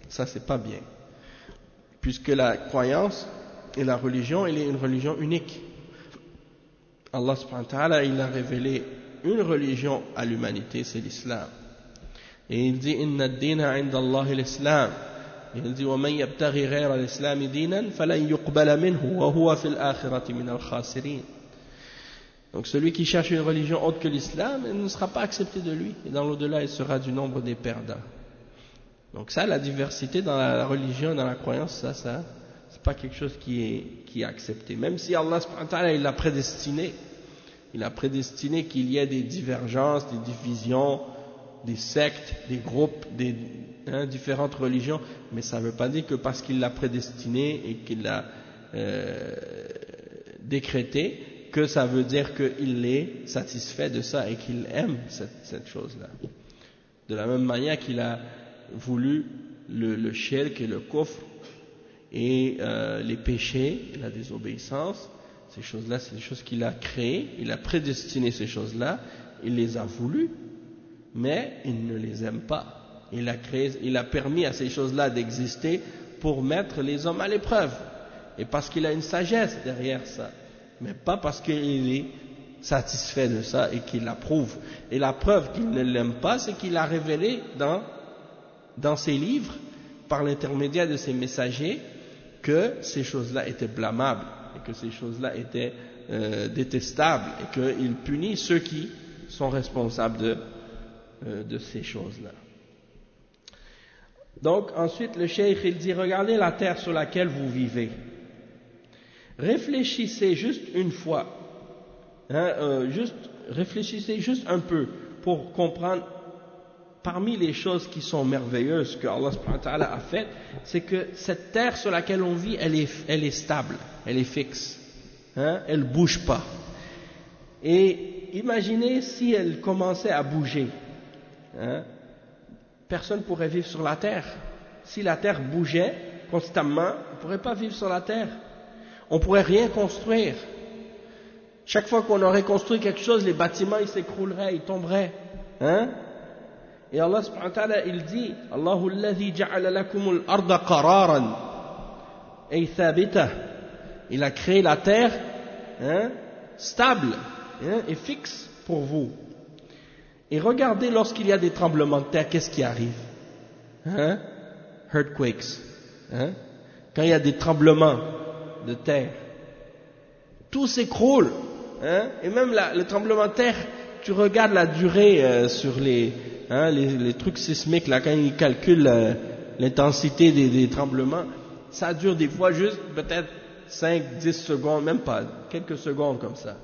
Ça, c'est pas bien. Puisque la croyance et la religion, elle est une religion unique. Allah subhanahu wa ta'ala, il a révélé une religion à l'humanité, c'est l'islam. Et il dit inna ad-dina 'inda Allah l'islam. Il dit wa man yabtaghi ghayra al-islam dinan falan yuqbala minhu wa huwa fil akhirati min al-khasirin. Donc celui qui cherche une religion autre que l'islam, elle ne sera pas acceptée de lui, et dans l'au-delà, il sera du nombre des perdants. Donc ça, la diversité dans la religion, dans la croyance, ça, ça, c'est pas quelque chose qui est, qui est accepté. Même si Allah subhanahu wa ta'ala, il l'a prédestiné, il a prédestiné qu'il y ait des divergences, des divisions, des sectes, des groupes, des hein, différentes religions, mais ça ne veut pas dire que parce qu'il l'a prédestiné et qu'il l'a euh, décrété, que ça veut dire qu'il est satisfait de ça et qu'il aime cette, cette chose-là. De la même manière qu'il a voulu le, le shirk et le kufr et euh, les péchés, la désobéissance, ces choses-là, c'est des choses qu'il a créées, il a prédestiné ces choses-là, il les a voulues, mais il ne les aime pas. Il a créé, il a permis à ces choses-là d'exister pour mettre les hommes à l'épreuve, et parce qu'il a une sagesse derrière ça, mais pas parce qu'il est satisfait de ça et qu'il l'approuve. Et la preuve qu'il ne l'aime pas, c'est qu'il a révélé dans, dans ses livres, par l'intermédiaire de ses messagers, que ces choses-là étaient blâmables, et que ces choses-là étaient euh, détestables, et qu'il punit ceux qui sont responsables de, euh, de ces choses-là. Donc ensuite le cheikh il dit, regardez la terre sur laquelle vous vivez. Réfléchissez juste une fois, hein, euh, juste, réfléchissez juste un peu pour comprendre, parmi les choses qui sont merveilleuses que Allah subhanahu wa ta'ala a faites, c'est que cette terre sur laquelle on vit, elle est, elle est stable, elle est fixe, hein, elle ne bouge pas. Et imaginez si elle commençait à bouger, hein, personne ne pourrait vivre sur la terre. Si la terre bougeait constamment, on ne pourrait pas vivre sur la terre. On ne pourrait rien construire. Chaque fois qu'on aurait construit quelque chose, les bâtiments ils s'écrouleraient, ils tomberaient. Hein? Et Allah subhanahu wa ta'ala il dit, Allahu alladhi ja'ala lakumul arda qararan ay thabita. Il a créé la terre hein, stable hein, et fixe pour vous. Et regardez lorsqu'il y a des tremblements de terre, qu'est-ce qui arrive? Hein? Earthquakes. Hein? Quand il y a des tremblements de terre, tout s'écroule, hein, et même la, le tremblement de terre, tu regardes la durée euh, sur les, hein, les, les trucs sismiques, là, quand ils calculent euh, l'intensité des, des tremblements, ça dure des fois juste peut-être cinq, dix secondes, même pas, quelques secondes comme ça.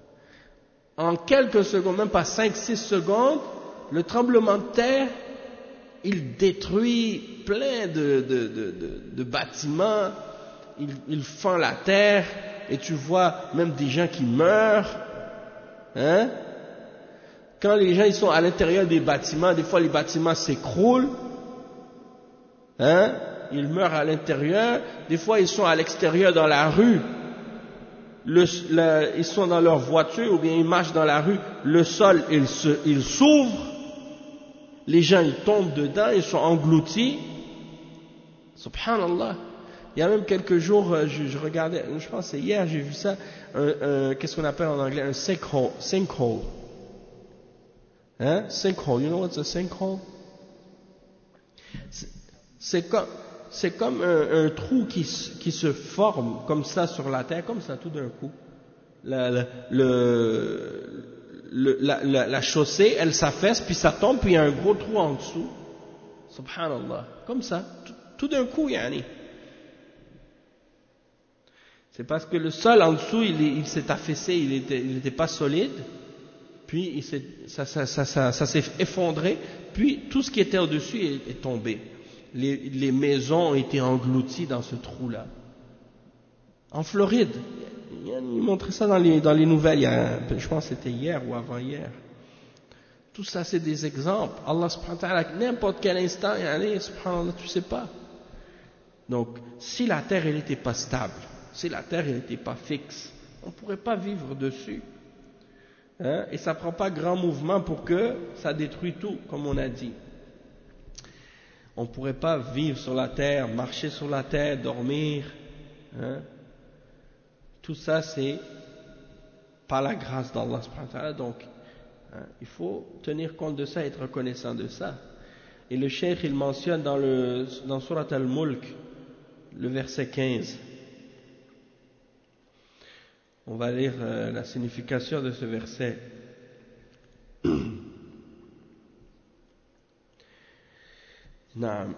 En quelques secondes, même pas cinq, six secondes, le tremblement de terre, il détruit plein de, de, de, de, de bâtiments, il, il fend la terre, et tu vois même des gens qui meurent. Hein? Quand les gens ils sont à l'intérieur des bâtiments, des fois les bâtiments s'écroulent. Hein? Ils meurent à l'intérieur. Des fois ils sont à l'extérieur dans la rue. Le, le, ils sont dans leur voiture ou bien ils marchent dans la rue. Le sol il, se, il s'ouvre. Les gens ils tombent dedans, ils sont engloutis. Subhanallah. Il y a même quelques jours, je, je regardais, je pense que c'est hier, j'ai vu ça, un, un, qu'est-ce qu'on appelle en anglais un sinkhole. Sinkhole. Hein? Sinkhole. You know what's a sinkhole? C'est, c'est comme, c'est comme un, un trou qui, qui se forme comme ça sur la terre, comme ça tout d'un coup. La, la, le, le, la, la, la chaussée, elle s'affaisse, puis ça tombe, puis il y a un gros trou en dessous. Subhanallah. Comme ça. Tout, tout d'un coup, yani. C'est parce que le sol en dessous, il, il s'est affaissé, il n'était il était pas solide, puis il s'est, ça, ça, ça, ça, ça s'est effondré, puis tout ce qui était au-dessus est, est tombé. Les, les maisons ont été englouties dans ce trou-là. En Floride, ils montraient ça dans les, dans les nouvelles, il y a, je pense que c'était hier ou avant-hier. Tout ça, c'est des exemples. Allah subhanahu wa ta'ala, n'importe quel instant, allez, subhanallah, tu sais pas. Donc, si la terre, elle n'était pas stable, si la terre n'était pas fixe, on ne pourrait pas vivre dessus. Hein? Et ça ne prend pas grand mouvement pour que ça détruit tout, comme on a dit. on ne pourrait pas vivre sur la terre, marcher sur la terre, dormir. Hein. Tout ça, c'est par la grâce d'Allah subhanahu wa ta'ala. Donc, hein, il faut tenir compte de ça et être reconnaissant de ça. Et le cheikh, il mentionne dans, le, dans Surat Al-Mulk, le verset quinze. On va lire euh, la signification de ce verset. Naam.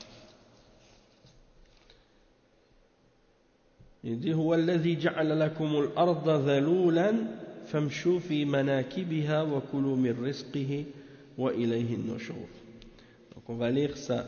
Il dit هو الذي جعل لكم الأرض ذلولا فامشوا في مناكبها وكلوا من رزقه وإليه النشور. Donc on va lire ça.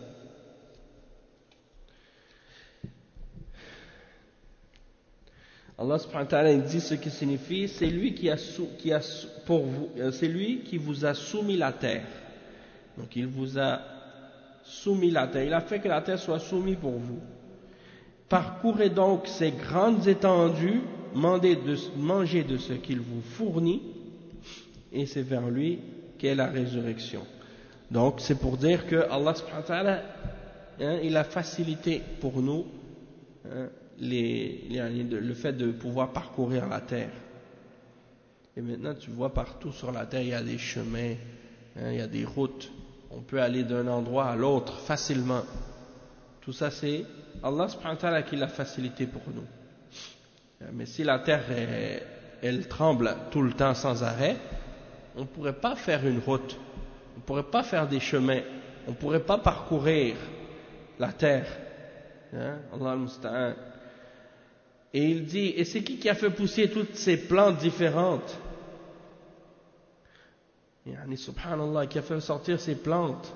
Allah subhanahu wa ta'ala dit ce qui signifie, c'est lui qui a, sou, qui a pour vous, c'est lui qui vous a soumis la terre. Donc il vous a soumis la terre, il a fait que la terre soit soumise pour vous. Parcourez donc ces grandes étendues, mangez de, mangez de ce qu'il vous fournit, et c'est vers lui qu'est la résurrection. Donc c'est pour dire que Allah subhanahu wa ta'ala, hein, il a facilité pour nous, hein, Les, les, le fait de pouvoir parcourir la terre. Et maintenant tu vois partout sur la terre il y a des chemins, hein, il y a des routes, on peut aller d'un endroit à l'autre facilement. Tout ça c'est Allah subhanahu wa ta'ala qui l'a facilité pour nous. Mais si la terre est, elle tremble tout le temps sans arrêt, on ne pourrait pas faire une route, on ne pourrait pas faire des chemins, on ne pourrait pas parcourir la terre. Hein? Allah al-Musta'an. Et il dit, et c'est qui qui a fait pousser toutes ces plantes différentes? Yani, subhanallah, qui a fait sortir ces plantes?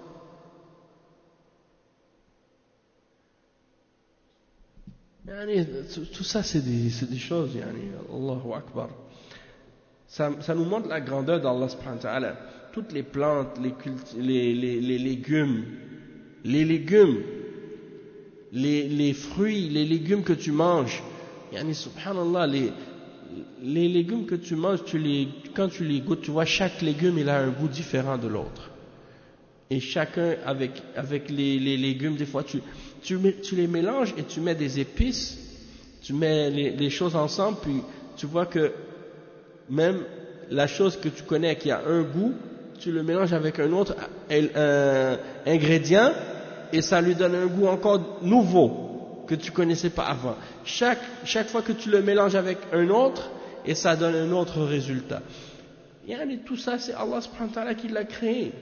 Yani, tout ça c'est des, c'est des choses, yani, Allahu Akbar. Ça, ça nous montre la grandeur d'Allah subhanahu wa ta'ala. Toutes les plantes, les, les, les, les légumes, les légumes, les, les fruits, les légumes que tu manges, yani, subhanallah, les, les légumes que tu manges, tu les, quand tu les goûtes, tu vois, chaque légume, il a un goût différent de l'autre. Et chacun, avec, avec les, les légumes, des fois, tu, tu, mets, tu les mélanges et tu mets des épices, tu mets les, les choses ensemble, puis tu vois que même la chose que tu connais qui a un goût, tu le mélanges avec un autre un, ingrédient, et ça lui donne un goût encore nouveau, que tu connaissais pas avant. Chaque, chaque fois que tu le mélanges avec un autre, et ça donne un autre résultat. Et tout ça, c'est Allah subhanahu wa ta'ala qui l'a créé.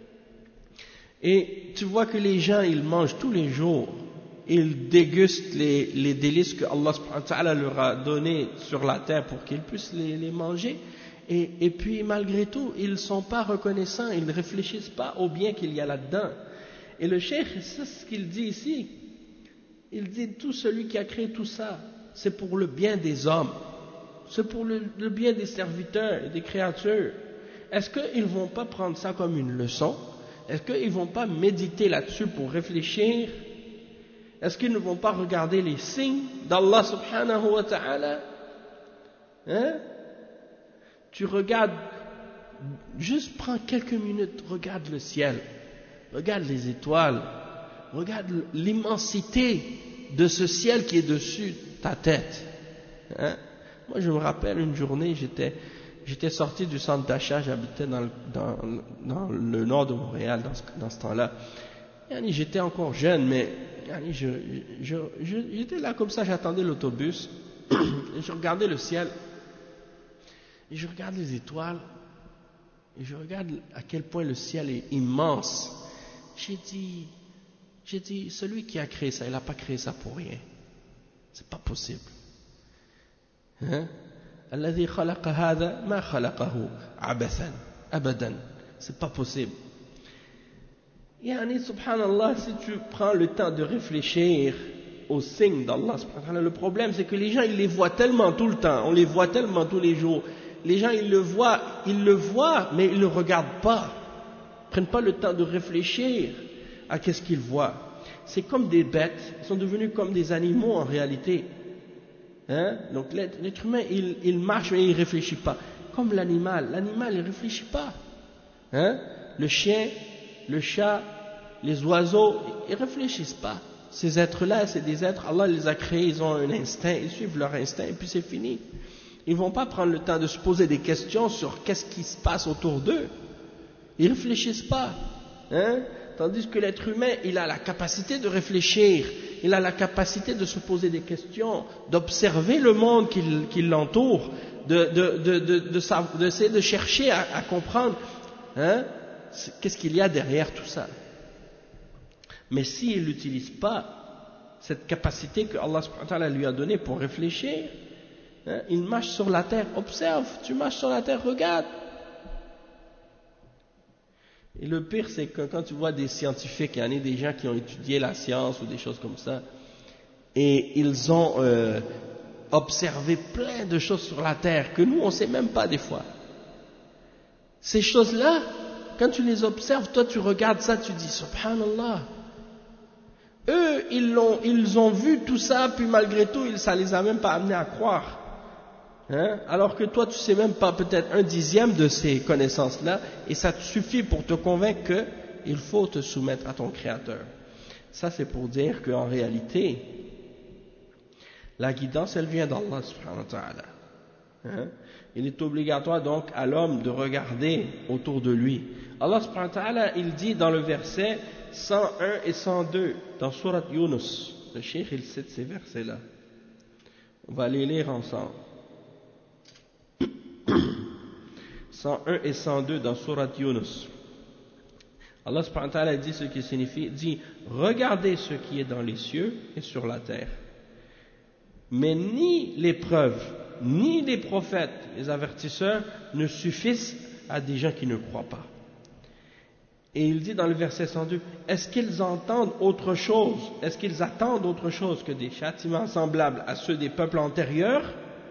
Et tu vois que les gens, ils mangent tous les jours, ils dégustent les, les délices que Allah subhanahu wa ta'ala leur a donné sur la terre pour qu'ils puissent les, les manger. Et, et puis, malgré tout, ils ne sont pas reconnaissants, ils ne réfléchissent pas au bien qu'il y a là-dedans. Et le cheikh, c'est ce qu'il dit ici. Il dit, tout celui qui a créé tout ça, c'est pour le bien des hommes, c'est pour le, le bien des serviteurs et des créatures. Est-ce qu'ils ne vont pas prendre ça comme une leçon? Est-ce qu'ils ne vont pas méditer là-dessus pour réfléchir? Est-ce qu'ils ne vont pas regarder les signes d'Allah subhanahu wa ta'ala? Hein? Tu regardes, juste prends quelques minutes, regarde le ciel, regarde les étoiles, regarde l'immensité de ce ciel qui est dessus ta tête. Hein? Moi, je me rappelle une journée, j'étais, j'étais sorti du centre d'achat, j'habitais dans le, dans, dans le nord de Montréal dans ce, dans ce temps-là. Yani, j'étais encore jeune, mais yani, je, je, je, j'étais là comme ça, j'attendais l'autobus, et je regardais le ciel, et je regarde les étoiles, et je regarde à quel point le ciel est immense. J'ai dit, j'ai dit, celui qui a créé ça, il n'a pas créé ça pour rien. C'est pas possible. Hein? Alladhi khalaqa hadha ma khalaqahu abathan abadan. C'est pas possible. Yani, subhanallah, si tu prends le temps de réfléchir aux signes d'Allah, subhanallah, le problème c'est que les gens ils les voient tellement tout le temps, on les voit tellement tous les jours. Les gens ils le voient, ils le voient, mais ils ne le regardent pas. Ils prennent pas le temps de réfléchir à qu'est-ce qu'ils voient. C'est comme des bêtes, ils sont devenus comme des animaux en réalité. Hein? Donc l'être, l'être humain, il, il marche mais il ne réfléchit pas. Comme l'animal, l'animal il ne réfléchit pas. Hein? Le chien, le chat, les oiseaux, ils ne réfléchissent pas. Ces êtres-là, c'est des êtres, Allah les a créés, ils ont un instinct, ils suivent leur instinct et puis c'est fini. Ils ne vont pas prendre le temps de se poser des questions sur qu'est-ce qui se passe autour d'eux. Ils ne réfléchissent pas. Hein? Tandis que l'être humain, il a la capacité de réfléchir, il a la capacité de se poser des questions, d'observer le monde qui, qui l'entoure, de, de, de, de, de, d'essayer de chercher à, à comprendre hein, qu'est-ce qu'il y a derrière tout ça. Mais s'il n'utilise pas cette capacité que Allah subhanahu wa ta'ala lui a donnée pour réfléchir, hein, il marche sur la terre, observe, tu marches sur la terre, regarde. Et le pire, c'est que quand tu vois des scientifiques, il y en a des gens qui ont étudié la science ou des choses comme ça, et ils ont euh, observé plein de choses sur la terre que nous, on ne sait même pas des fois. Ces choses-là, quand tu les observes, toi tu regardes ça, tu dis, subhanallah. Eux, ils, l'ont, ils ont vu tout ça, puis malgré tout, ça ne les a même pas amenés à croire. Hein? Alors que toi, tu ne sais même pas peut-être un dixième de ces connaissances-là, et ça te suffit pour te convaincre qu'il faut te soumettre à ton Créateur. Ça, c'est pour dire qu'en réalité, la guidance, elle vient d'Allah subhanahu wa ta'ala. Hein? Il est obligatoire donc à l'homme de regarder autour de lui. Allah subhanahu wa ta'ala, il dit dans le verset cent un et cent deux, dans Surat Yunus, le cheikh il cite ces versets-là. On va les lire ensemble. cent un et cent deux dans Surat Yunus. Allah subhanahu wa ta'ala dit ce qui signifie, dit, regardez ce qui est dans les cieux et sur la terre. Mais ni les preuves, ni les prophètes, les avertisseurs ne suffisent à des gens qui ne croient pas. Et il dit dans le verset cent deux, est-ce qu'ils entendent autre chose, est-ce qu'ils attendent autre chose que des châtiments semblables à ceux des peuples antérieurs?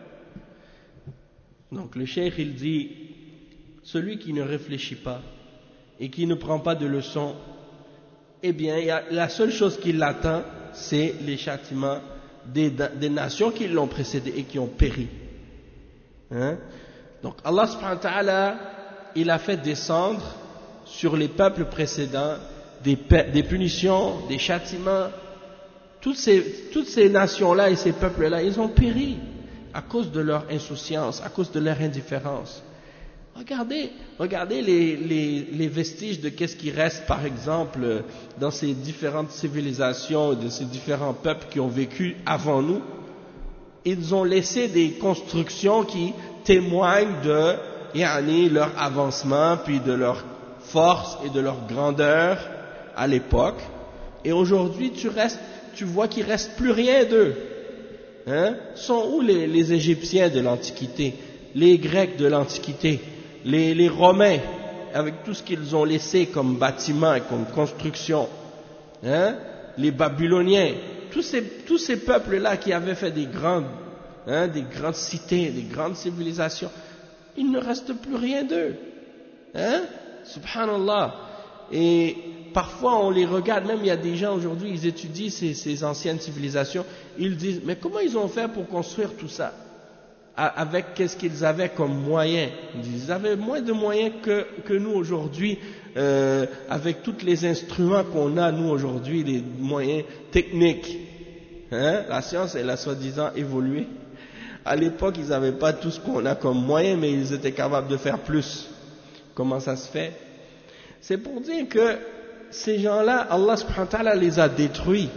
Donc le cheikh il dit, celui qui ne réfléchit pas et qui ne prend pas de leçons, eh bien y a, la seule chose qui l'attend, c'est les châtiments des, des nations qui l'ont précédé et qui ont péri. Hein? Donc Allah subhanahu wa ta'ala, il a fait descendre sur les peuples précédents des, des punitions, des châtiments. Toutes ces, toutes ces nations-là et ces peuples-là, ils ont péri à cause de leur insouciance, à cause de leur indifférence. Regardez, regardez les, les, les vestiges de qu'est-ce qui reste, par exemple, dans ces différentes civilisations, de ces différents peuples qui ont vécu avant nous. Ils ont laissé des constructions qui témoignent de yani, leur avancement, puis de leur force et de leur grandeur à l'époque. Et aujourd'hui, tu restes, tu vois qu'il reste plus rien d'eux. Hein? Sont où les, les Égyptiens de l'Antiquité, les Grecs de l'Antiquité, les, les Romains, avec tout ce qu'ils ont laissé comme bâtiments et comme construction, hein? Les Babyloniens, tous ces, tous ces peuples-là qui avaient fait des grandes, hein, des grandes cités, des grandes civilisations, il ne reste plus rien d'eux. Hein? Subhanallah. Et parfois on les regarde, même il y a des gens aujourd'hui, ils étudient ces, ces anciennes civilisations, ils disent, mais comment ils ont fait pour construire tout ça? Avec qu'est-ce qu'ils avaient comme moyens? Ils avaient moins de moyens que, que nous aujourd'hui, euh, avec tous les instruments qu'on a nous aujourd'hui, les moyens techniques. Hein? La science, elle a soi-disant évolué. À l'époque, ils n'avaient pas tout ce qu'on a comme moyens, mais ils étaient capables de faire plus. Comment ça se fait? C'est pour dire que ces gens-là, Allah subhanahu wa ta'ala les a détruits.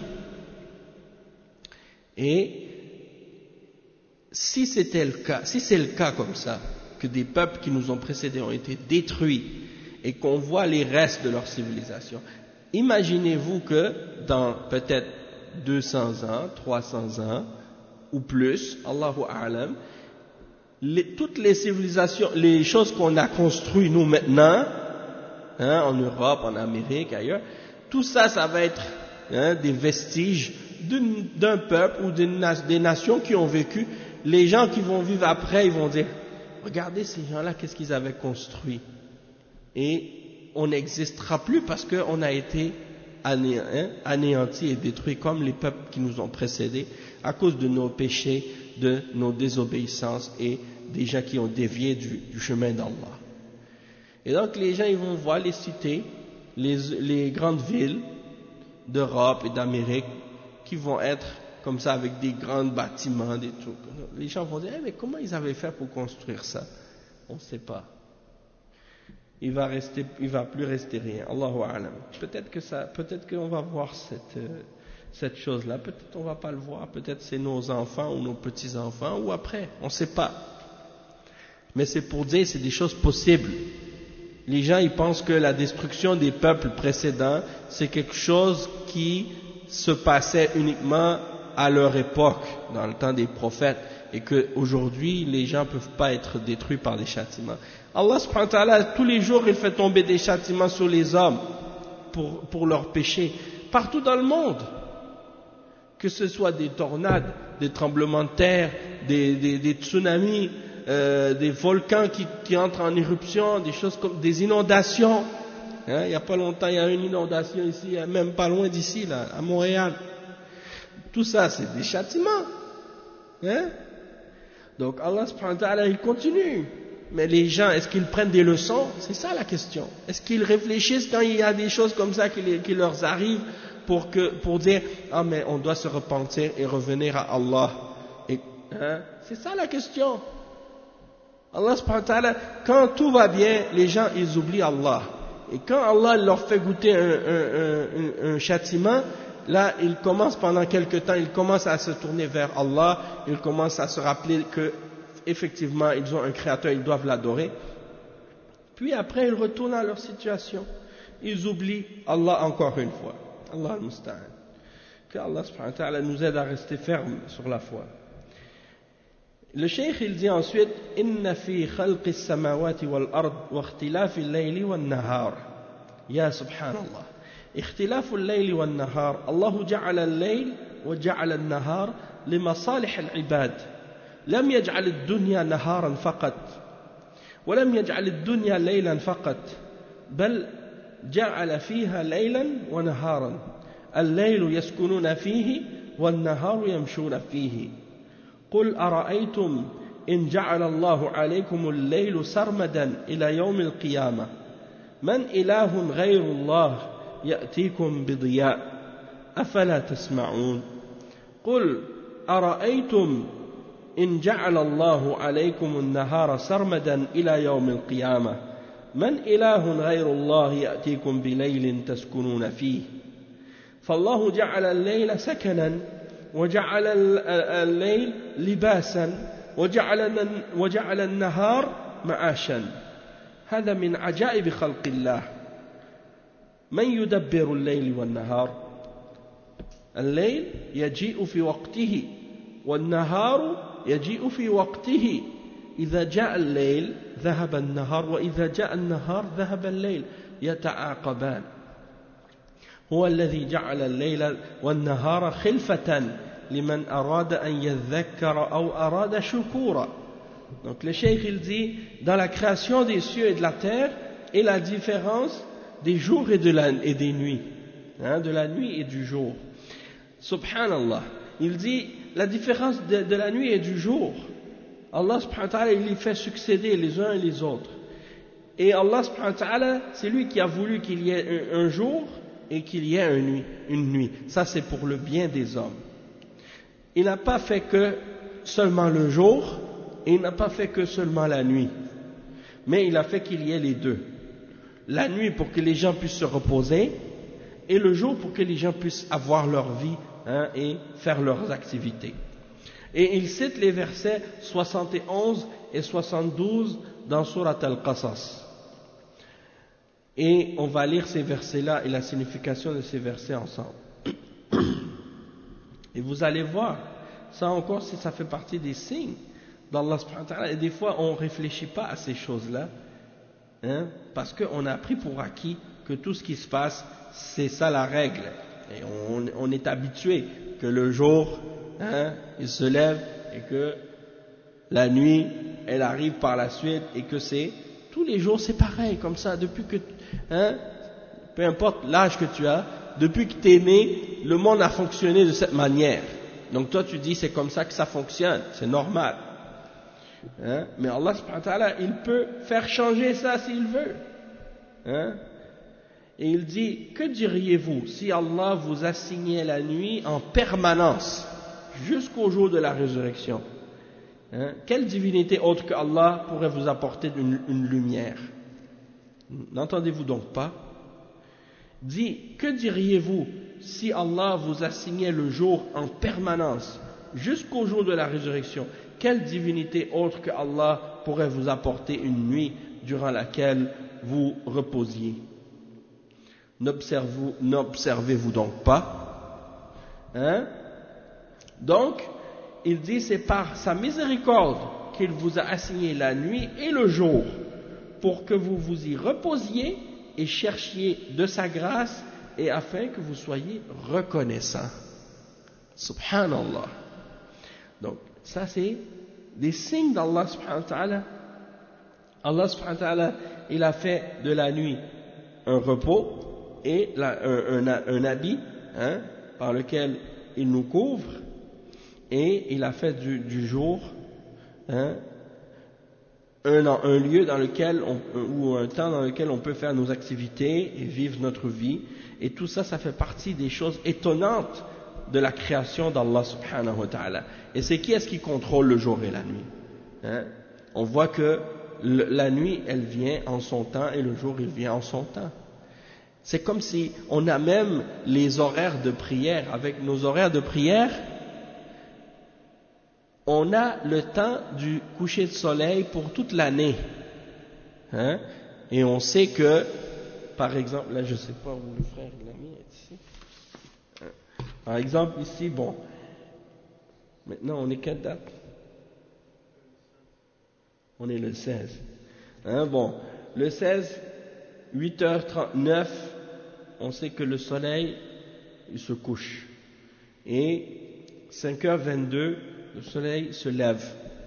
Et si c'était le cas, si c'est le cas comme ça, que des peuples qui nous ont précédés ont été détruits et qu'on voit les restes de leur civilisation, imaginez-vous que dans peut-être deux cents ans, trois cents ans ou plus, Allahu a'lam, les, toutes les civilisations, les choses qu'on a construites nous maintenant, hein, en Europe, en Amérique, ailleurs, tout ça, ça va être hein, des vestiges d'un peuple ou des nations qui ont vécu. Les gens qui vont vivre après, ils vont dire, regardez ces gens-là, qu'est-ce qu'ils avaient construit. Et on n'existera plus parce qu'on a été anéantis et détruits comme les peuples qui nous ont précédés à cause de nos péchés, de nos désobéissances et des gens qui ont dévié du, du chemin d'Allah. Et donc les gens, ils vont voir les cités les, les grandes villes d'Europe et d'Amérique qui vont être comme ça avec des grands bâtiments, des trucs. Les gens vont dire, eh, mais comment ils avaient fait pour construire ça? On ne sait pas. Il va rester, il va plus rester rien. Allahu a'lam. Peut-être que ça, peut-être qu'on va voir cette, euh, cette chose-là. Peut-être on va pas le voir. Peut-être c'est nos enfants ou nos petits-enfants ou après. On ne sait pas. Mais c'est pour dire, c'est des choses possibles. Les gens, ils pensent que la destruction des peuples précédents, c'est quelque chose qui se passait uniquement à leur époque, dans le temps des prophètes, et qu'aujourd'hui, les gens ne peuvent pas être détruits par des châtiments. Allah subhanahu wa ta'ala, tous les jours, il fait tomber des châtiments sur les hommes pour, pour leurs péchés, partout dans le monde. Que ce soit des tornades, des tremblements de terre, des, des, des tsunamis, euh, des volcans qui, qui entrent en éruption, des choses comme des inondations. Hein, il n'y a pas longtemps, il y a une inondation ici, même pas loin d'ici, là, à Montréal. Tout ça, c'est des châtiments. Hein? Donc Allah subhanahu wa ta'ala, il continue. Mais les gens, est-ce qu'ils prennent des leçons? C'est ça la question. Est-ce qu'ils réfléchissent quand il y a des choses comme ça qui, les, qui leur arrivent pour, que, pour dire, ah mais on doit se repentir et revenir à Allah. Et, hein? C'est ça la question. Allah subhanahu wa ta'ala, quand tout va bien, les gens, ils oublient Allah. Et quand Allah leur fait goûter un, un, un, un châtiment, là, ils commencent pendant quelque temps, ils commencent à se tourner vers Allah, ils commencent à se rappeler que effectivement, ils ont un créateur, ils doivent l'adorer. Puis après, ils retournent à leur situation. Ils oublient Allah encore une fois. Allah al-Musta'an. Que Allah subhanahu wa ta'ala nous aide à rester fermes sur la foi. Le cheikh, il dit ensuite, Inna fi khalqi as-samawati wal-ard wa ikhtilafi al-layli wan-nahar. Ya subhanallah. اختلاف الليل والنهار الله جعل الليل وجعل النهار لمصالح العباد لم يجعل الدنيا نهارا فقط ولم يجعل الدنيا ليلا فقط بل جعل فيها ليلا ونهارا الليل يسكنون فيه والنهار يمشون فيه قل أرأيتم إن جعل الله عليكم الليل سرمدا إلى يوم القيامة من إله غير الله يأتيكم بضياء أفلا تسمعون قل أرأيتم إن جعل الله عليكم النهار سرمدا إلى يوم القيامة من إله غير الله يأتيكم بليل تسكنون فيه فالله جعل الليل سكنا وجعل الليل لباسا وجعل, وجعل النهار معاشا هذا من عجائب خلق الله من يدبر الليل والنهار الليل يجيء في وقته والنهار يجيء في وقته إذا جاء الليل ذهب النهار وإذا جاء النهار ذهب الليل يتعاقبان هو الذي جعل الليل والنهار خلفة لمن أراد أن يذكر أو أراد شكورا. Donc le cheikh il dit dans la création des cieux et de la terre et la différence des jours et, de la, et des nuits, hein, de la nuit et du jour. Subhanallah, il dit la différence de, de la nuit et du jour. Allah subhanahu wa ta'ala, il les fait succéder les uns et les autres. Et Allah subhanahu wa ta'ala, c'est lui qui a voulu qu'il y ait un, un jour et qu'il y ait une nuit, une nuit. Ça c'est pour le bien des hommes. Il n'a pas fait que seulement le jour et il n'a pas fait que seulement la nuit. Mais il a fait qu'il y ait les deux. La nuit pour que les gens puissent se reposer et le jour pour que les gens puissent avoir leur vie, hein, et faire leurs activités. Et il cite les versets soixante et onze et soixante-douze dans Surat Al-Qasas. Et on va lire ces versets-là et la signification de ces versets ensemble. Et vous allez voir, ça encore, si ça fait partie des signes d'Allah subhanahu wa ta'ala. Et des fois, on ne réfléchit pas à ces choses-là. Hein, parce qu'on a pris pour acquis que tout ce qui se passe, c'est ça la règle. Et on, on est habitué que le jour, hein, il se lève et que la nuit, elle arrive par la suite et que c'est tous les jours, c'est pareil, comme ça, depuis que, hein, peu importe l'âge que tu as, depuis que tu es né, le monde a fonctionné de cette manière. Donc toi, tu dis, c'est comme ça que ça fonctionne, c'est normal. Hein? Mais Allah subhanahu wa ta'ala, il peut faire changer ça s'il veut. Hein? Et il dit, que diriez-vous si Allah vous assignait la nuit en permanence jusqu'au jour de la résurrection? Hein? Quelle divinité autre que Allah pourrait vous apporter une, une lumière? N'entendez-vous donc pas? Dit, que diriez-vous si Allah vous assignait le jour en permanence jusqu'au jour de la résurrection? Quelle divinité autre que Allah pourrait vous apporter une nuit durant laquelle vous reposiez? N'observez-vous donc pas? Hein? Donc, il dit, c'est par sa miséricorde qu'il vous a assigné la nuit et le jour pour que vous vous y reposiez et cherchiez de sa grâce et afin que vous soyez reconnaissants. Subhanallah. Donc, ça c'est des signes d'Allah subhanahu wa ta'ala. Allah subhanahu wa ta'ala, il a fait de la nuit un repos et la, un, un, un habit hein, par lequel il nous couvre, et il a fait du, du jour hein, un, un lieu dans lequel on, ou un temps dans lequel on peut faire nos activités et vivre notre vie, et tout ça, ça fait partie des choses étonnantes de la création d'Allah subhanahu wa ta'ala. Et c'est qui est-ce qui contrôle le jour et la nuit? Hein? On voit que le, la nuit, elle vient en son temps et le jour, il vient en son temps. C'est comme si on a même les horaires de prière. Avec nos horaires de prière, on a le temps du coucher de soleil pour toute l'année. Hein? Et on sait que, par exemple, là je ne sais pas où le frère l'a mis, est ici. Par exemple, ici, bon, maintenant on est quelle date? On est le seize. Hein, bon, le seize, huit heures trente-neuf, on sait que le soleil, il se couche. Et cinq heures vingt-deux, le soleil se lève.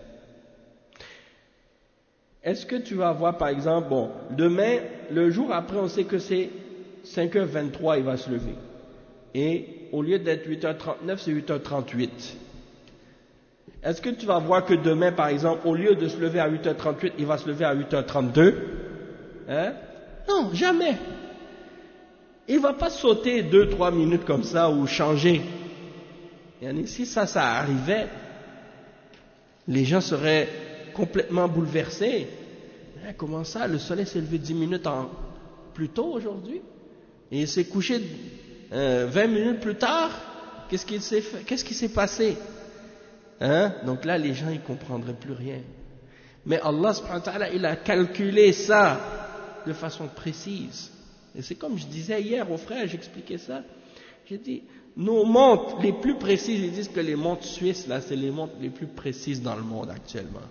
Est-ce que tu vas voir, par exemple, bon, demain, le jour après, on sait que c'est cinq heures vingt-trois, il va se lever. Et au lieu d'être huit heures trente-neuf, c'est huit heures trente-huit. Est-ce que tu vas voir que demain, par exemple, au lieu de se lever à huit heures trente-huit, il va se lever à huit heures trente-deux? Hein? Non, jamais. Il ne va pas sauter deux, trois minutes comme ça ou changer. Et si ça, ça arrivait, les gens seraient complètement bouleversés. Hein, comment ça? Le soleil s'est levé dix minutes en, plus tôt aujourd'hui? Et il s'est couché euh, vingt minutes plus tard? Qu'est-ce qui s'est fait? Qu'est-ce qui s'est passé? Hein? Donc là, les gens ils comprendraient plus rien. Mais Allah subhanahu wa ta'ala, il a calculé ça de façon précise. Et c'est comme je disais hier aux frères, j'expliquais ça. J'ai dit, nos montres les plus précises, ils disent que les montres suisses, là, c'est les montres les plus précises dans le monde actuellement.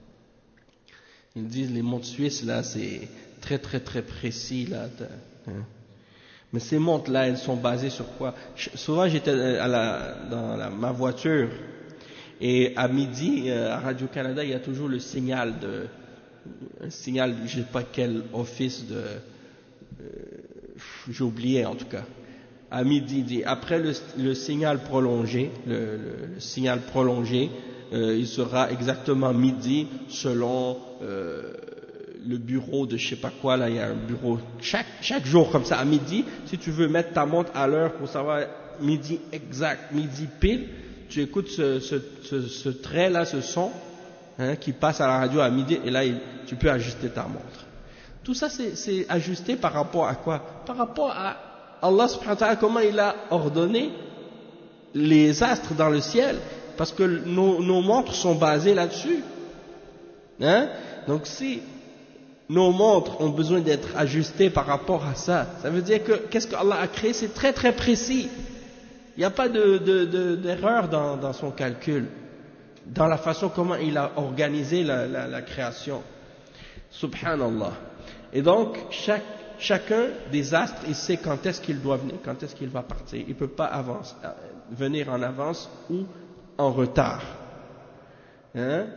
Ils disent les montres suisses, là, c'est très très très précis, là. Hein? Mais ces montres-là, elles sont basées sur quoi? Souvent, j'étais à la, dans la, ma voiture, et à midi, à Radio-Canada, il y a toujours le signal de, un signal, je ne sais pas quel office de, euh, j'ai oublié en tout cas. À midi, dit, après le, le signal prolongé, le, le, le signal prolongé, euh, il sera exactement midi selon euh, le bureau de je sais pas quoi, là il y a un bureau, chaque, chaque jour comme ça à midi, si tu veux mettre ta montre à l'heure pour savoir midi exact, midi pile, tu écoutes ce, ce, ce, ce trait là, ce son hein, qui passe à la radio à midi et là il, tu peux ajuster ta montre. Tout ça c'est ajusté par rapport à quoi? Par rapport à Allah subhanahu wa ta'ala, comment il a ordonné les astres dans le ciel, parce que nos, nos montres sont basées là-dessus. Hein? Donc si nos montres ont besoin d'être ajustées par rapport à ça, ça veut dire que qu'est-ce que Allah a créé, c'est très très précis. Il n'y a pas de, de, de, d'erreur dans, dans son calcul, dans la façon comment il a organisé la, la, la création. Subhanallah. Et donc, chaque, chacun des astres, il sait quand est-ce qu'il doit venir, quand est-ce qu'il va partir. Il ne peut pas avance, venir en avance ou en retard. Hein?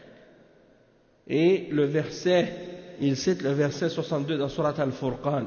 Et le verset, il cite le verset soixante-deux dans Surat Al-Furqan.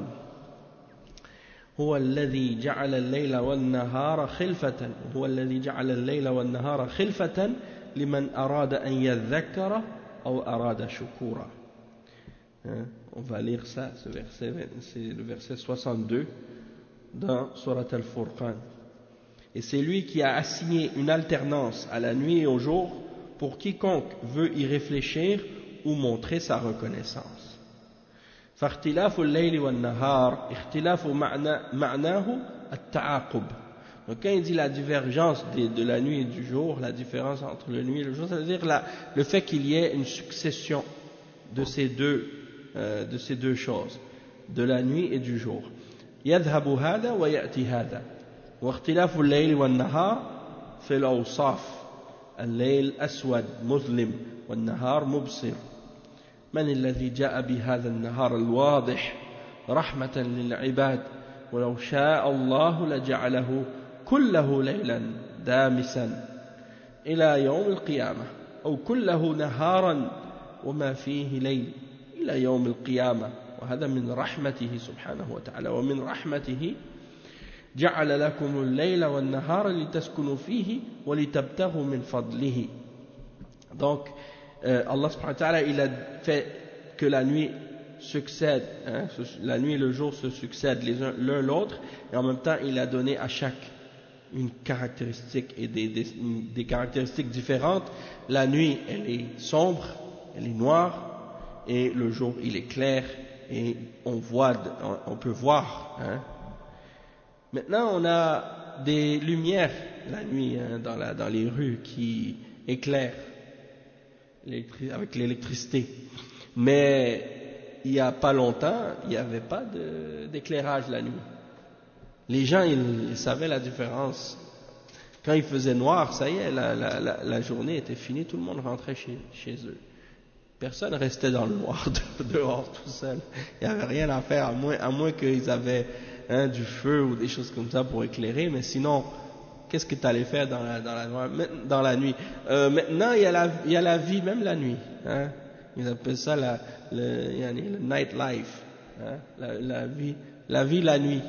هو الذي جعل الليل والنهار خلفة هو الذي جعل الليل والنهار خلفة لمن أراد أن يذكر أو أراد شكورا. Hein? On va lire ça, ce verset, c'est le verset soixante-deux dans Surat Al-Furqan. Et c'est lui qui a assigné une alternance à la nuit et au jour pour quiconque veut y réfléchir ou montrer sa reconnaissance. فاختلاف الليل والنهار اختلاف معنى معناه التعاقب. Donc quand il dit la divergence de, de la nuit et du jour, la différence entre la nuit et le jour, ça veut dire la, le fait qu'il y ait une succession de ces deux, euh, de ces deux choses, de la nuit et du jour. يذهب هذا ويأتي هذا. واختلاف الليل والنهار في الأوصاف. الليل أسود مظلم والنهار مبصر. من الذي جاء بهذا النهار الواضح رحمة للعباد ولو شاء الله لجعله كله ليلا دامسا إلى يوم القيامة أو كله نهارا وما فيه ليل إلى يوم القيامة وهذا من رحمته سبحانه وتعالى ومن رحمته جعل لكم الليل والنهار لتسكنوا فيه ولتبتغوا من فضله. Donc Euh, Allah subhanahu wa ta'ala, il a fait que la nuit succède, hein, la nuit et le jour se succèdent les uns l'un l'autre, et en même temps il a donné à chaque une caractéristique et des, des, des caractéristiques différentes. La nuit elle est sombre, elle est noire, et le jour il est clair et on voit, on, on peut voir. Hein. Maintenant on a des lumières la nuit hein, dans, la, dans les rues qui éclairent avec l'électricité, mais il n'y a pas longtemps il n'y avait pas d'éclairage la nuit. Les gens ils, ils savaient la différence. Quand il faisait noir, ça y est, la, la, la, la journée était finie, tout le monde rentrait chez, chez eux, personne restait dans le noir dehors tout seul, il n'y avait rien à faire à moins, à moins qu'ils avaient hein, du feu ou des choses comme ça pour éclairer, mais sinon qu'est-ce que tu allais faire dans la, dans la, dans la nuit? euh, Maintenant, il y, a la, il y a la vie, même la nuit. Hein? Ils appellent ça la, le, le night life. Hein? La, la, vie, la vie la nuit.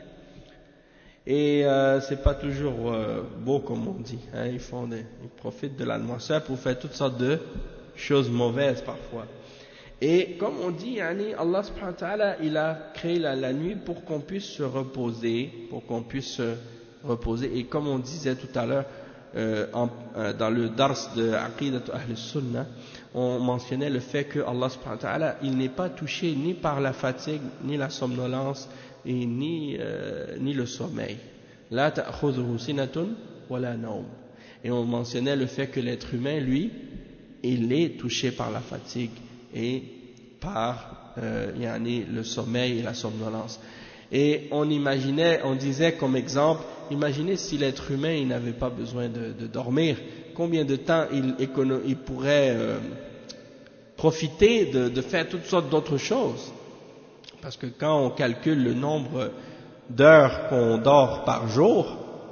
Et euh, c'est pas toujours euh, beau comme on dit. Hein? Ils, font des, ils profitent de l'atmosphère pour faire toutes sortes de choses mauvaises parfois. Et comme on dit, Allah subhanahu wa ta'ala, il a créé la, la nuit pour qu'on puisse se reposer, pour qu'on puisse se reposer. Et comme on disait tout à l'heure euh, euh, dans le dars de Aqidat Ahl Sunnah, on mentionnait le fait que Allah subhanahu wa ta'ala il n'est pas touché ni par la fatigue ni la somnolence et ni, euh, ni le sommeil. La ta'khudhuhu sinatun wa la nawm. Et on mentionnait le fait que l'être humain lui il est touché par la fatigue et par euh, yani, le sommeil et la somnolence. Et on imaginait, on disait comme exemple, imaginez si l'être humain il n'avait pas besoin de, de dormir, combien de temps il, il pourrait euh, profiter de, de faire toutes sortes d'autres choses. Parce que quand on calcule le nombre d'heures qu'on dort par jour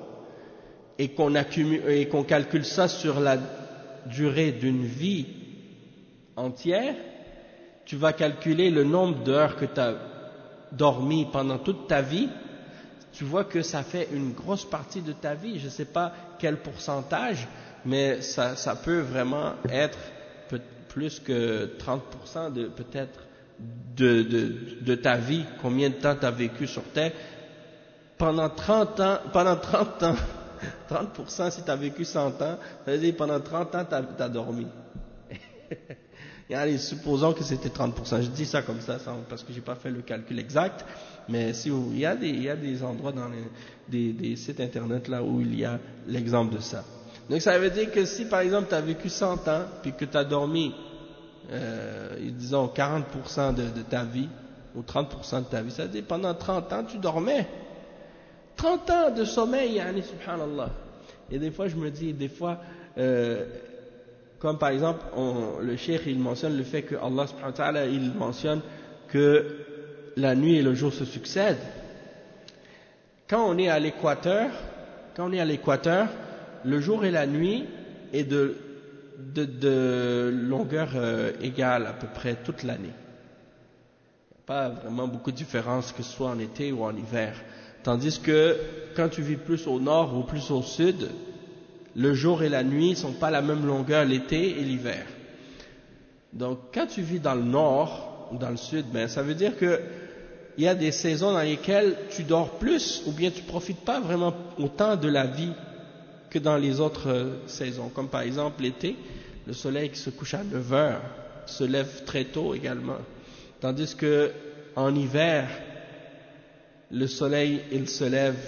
et qu'on accumule, et qu'on calcule ça sur la durée d'une vie entière, tu vas calculer le nombre d'heures que tu as dormi pendant toute ta vie, tu vois que ça fait une grosse partie de ta vie. Je ne sais pas quel pourcentage, mais ça, ça peut vraiment être plus que trente pour cent de peut-être de, de, de ta vie. Combien de temps tu as vécu sur Terre? Pendant trente ans, pendant trente ans, trente pour cent si tu as vécu cent ans, ça veut dire pendant trente ans tu as dormi. Allez, supposons que c'était trente pour cent. Je dis ça comme ça, parce que j'ai pas fait le calcul exact, mais si vous, il y a des, il y a des endroits dans les, des, des sites internet là où il y a l'exemple de ça. Donc ça veut dire que si par exemple tu as vécu cent ans, puis que tu as dormi, euh, disons quarante pour cent de, de ta vie, ou trente pour cent de ta vie, ça veut dire pendant trente ans tu dormais. trente ans de sommeil, yani, subhanallah. Et des fois je me dis, des fois, euh, comme par exemple, on, le cheikh il mentionne le fait que Allah subhanahu wa ta'ala il mentionne que la nuit et le jour se succèdent. Quand on est à l'équateur, quand on est à l'équateur, le jour et la nuit est de, de, de longueur euh, égale à peu près toute l'année. Pas vraiment beaucoup de différence que ce soit en été ou en hiver. Tandis que quand tu vis plus au nord ou plus au sud, le jour et la nuit ne sont pas la même longueur l'été et l'hiver. Donc quand tu vis dans le nord, ou dans le sud, ben ça veut dire que il y a des saisons dans lesquelles tu dors plus ou bien tu profites pas vraiment autant de la vie que dans les autres euh, saisons. Comme par exemple l'été, le soleil qui se couche à neuf heures se lève très tôt également. Tandis que en hiver, le soleil il se lève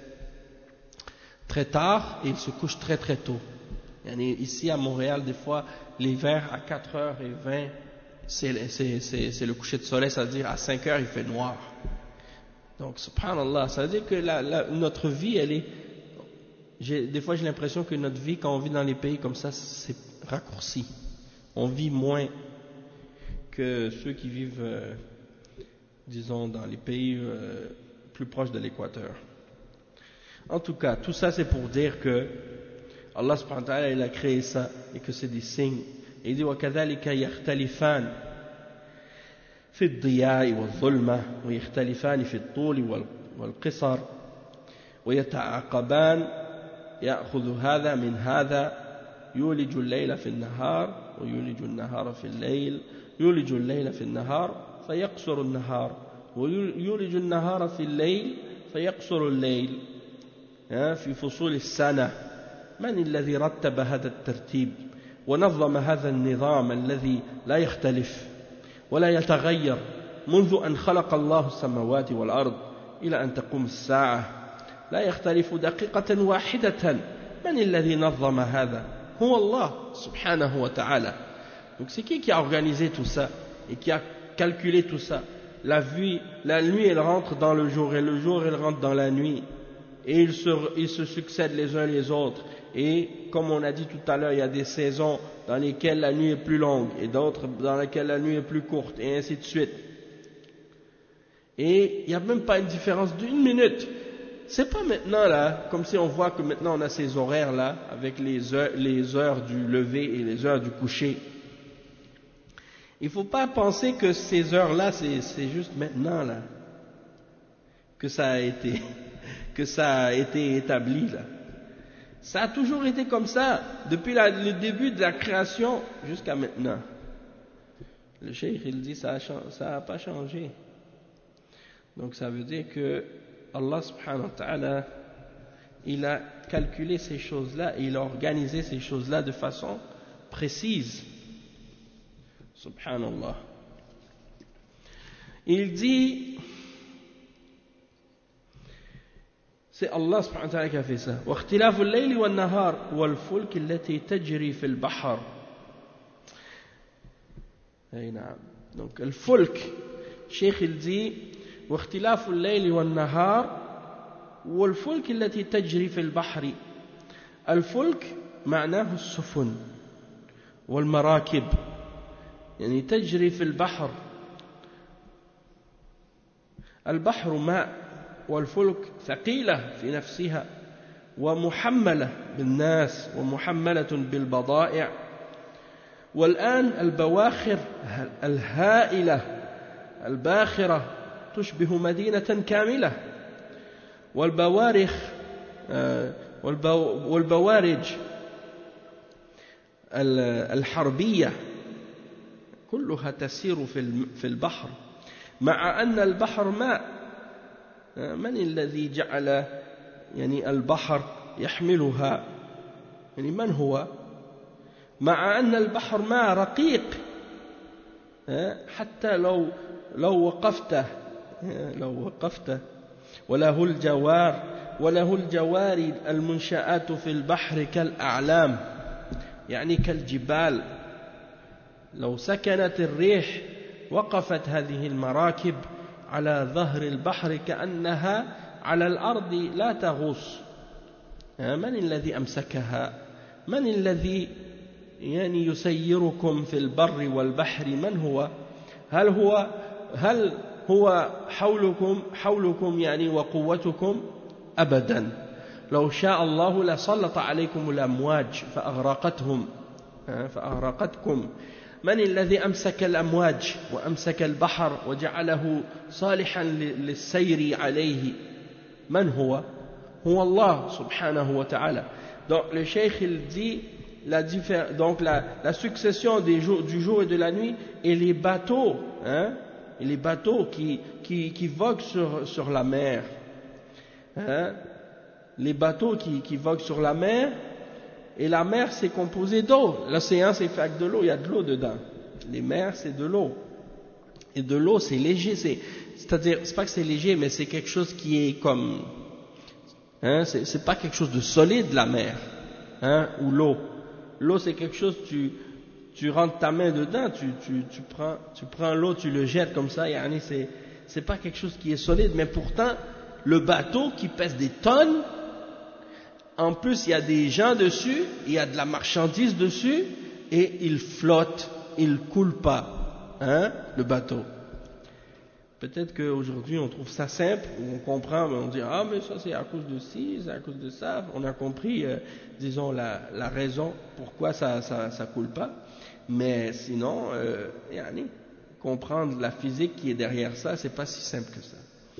très tard et il se couche très très tôt. Ici à Montréal, des fois, l'hiver à quatre heures vingt, c'est, c'est, c'est, c'est le coucher de soleil, c'est-à-dire à cinq heures il fait noir. Donc, subhanallah, ça veut dire que la, la, notre vie, elle est... J'ai, des fois j'ai l'impression que notre vie, quand on vit dans les pays comme ça, c'est raccourci. On vit moins que ceux qui vivent, euh, disons, dans les pays euh, plus proches de l'équateur. En tout cas, tout ça c'est pour dire que Allah subhanahu wa ta'ala il a créé ça et que c'est des signes. Et il dit وَكَذَلِكَ يَخْتَلِفَانِ فِي الضِّيَاءِ وَالظُّلْمَةِ وَيَخْتَلِفَانِ فِي الطُّولِ وَالْقِصَرِ وَيَتَعَاقَبَانِ يَأْخُذُ هذا من هذا يولج الليل في النهار ويولج النهار في الليل يولج الليل في النهار فيقصر النهار ويولج النهار في الليل فيقصر الليل في فصول السنة. من الذي رتب هذا الترتيب ونظم هذا النظام الذي لا يختلف ولا يتغير منذ أن خلق الله السماوات والأرض إلى أن تقوم الساعة لا يختلف دقيقة واحدة. من الذي نظم هذا؟ هو الله سبحانه وتعالى. Donc c'est qui qui a organisé tout ça et qui a calculé tout ça? La vie, la nuit elle rentre dans le jour et le jour elle rentre dans la nuit et ils se, ils se succèdent les uns les autres. Et comme on a dit tout à l'heure, il y a des saisons dans lesquelles la nuit est plus longue et d'autres dans lesquelles la nuit est plus courte et ainsi de suite. Et il n'y a même pas une différence d'une minute. C'est pas maintenant là, comme si on voit que maintenant on a ces horaires là avec les heures, les heures du lever et les heures du coucher. Il ne faut pas penser que ces heures là c'est, c'est juste maintenant là que ça a été que ça a été établi là. Ça a toujours été comme ça, depuis la, le début de la création jusqu'à maintenant. Le cheikh, il dit, ça n'a pas changé. Donc ça veut dire que Allah subhanahu wa ta'ala, il a calculé ces choses-là et il a organisé ces choses-là de façon précise. Subhanallah. Il dit... C'est Allah subhanahu wa ta'ala qui a fait ça. واختلاف الليل والنهار والفلك التي تجري في البحر. أي نعم. Donc le fulk, Cheikh il dit واختلاف الليل والنهار والفلك التي تجري في البحر. الفلك معناه السفن والمراكب يعني تجري في البحر. البحر ماء والفلك ثقيلة في نفسها ومحملة بالناس ومحملة بالبضائع. والآن البواخر الهائلة الباخرة تشبه مدينة كاملة. والبوارخ والبوارج الحربية كلها تسير في البحر مع أن البحر ماء. من الذي جعل يعني البحر يحملها؟ يعني من هو؟ مع أن البحر ماء رقيق حتى لو لو وقفته لو وقفته وله الجوار وله الجوار المنشآت في البحر كالأعلام يعني كالجبال. لو سكنت الريح وقفت هذه المراكب على ظهر البحر كأنها على الأرض لا تغوص. من الذي أمسكها؟ من الذي يعني يسيركم في البر والبحر؟ من هو؟ هل هو هل هو حولكم حولكم يعني وقوتكم؟ أبدا. لو شاء الله لسلط عليكم الأمواج فأغرقتهم فأغرقتكم. من الذي أمسك الأمواج وأمسك البحر وجعله صالحا للسير عليه؟ من هو؟ هو Allah subhanahu wa ta'ala. Donc le cheikh il dit la diffé- donc la, la succession des jours, du jour et de la nuit, et les bateaux, hein, et les bateaux qui, qui, qui voguent sur, sur la mer, hein, les bateaux qui, qui voguent sur la mer, et la mer c'est composé d'eau, l'océan c'est fait avec de l'eau, il y a de l'eau dedans, les mers c'est de l'eau, et de l'eau c'est léger, c'est, c'est-à-dire, c'est pas que c'est léger, mais c'est quelque chose qui est comme, hein, c'est, c'est pas quelque chose de solide la mer, hein, ou l'eau. L'eau c'est quelque chose, tu, tu rentres ta main dedans, tu, tu, tu prends, tu prends l'eau, tu le jettes comme ça, yani c'est, c'est pas quelque chose qui est solide, mais pourtant, le bateau qui pèse des tonnes, en plus il y a des gens dessus, il y a de la marchandise dessus, et il flotte, il coule pas, hein, le bateau. Peut-être qu'aujourd'hui on trouve ça simple, on comprend, mais on dit ah mais ça c'est à cause de ci, c'est à cause de ça. On a compris, euh, disons la, la raison pourquoi ça ça ça coule pas. Mais sinon, euh, yani, comprendre la physique qui est derrière ça, c'est pas si simple que ça.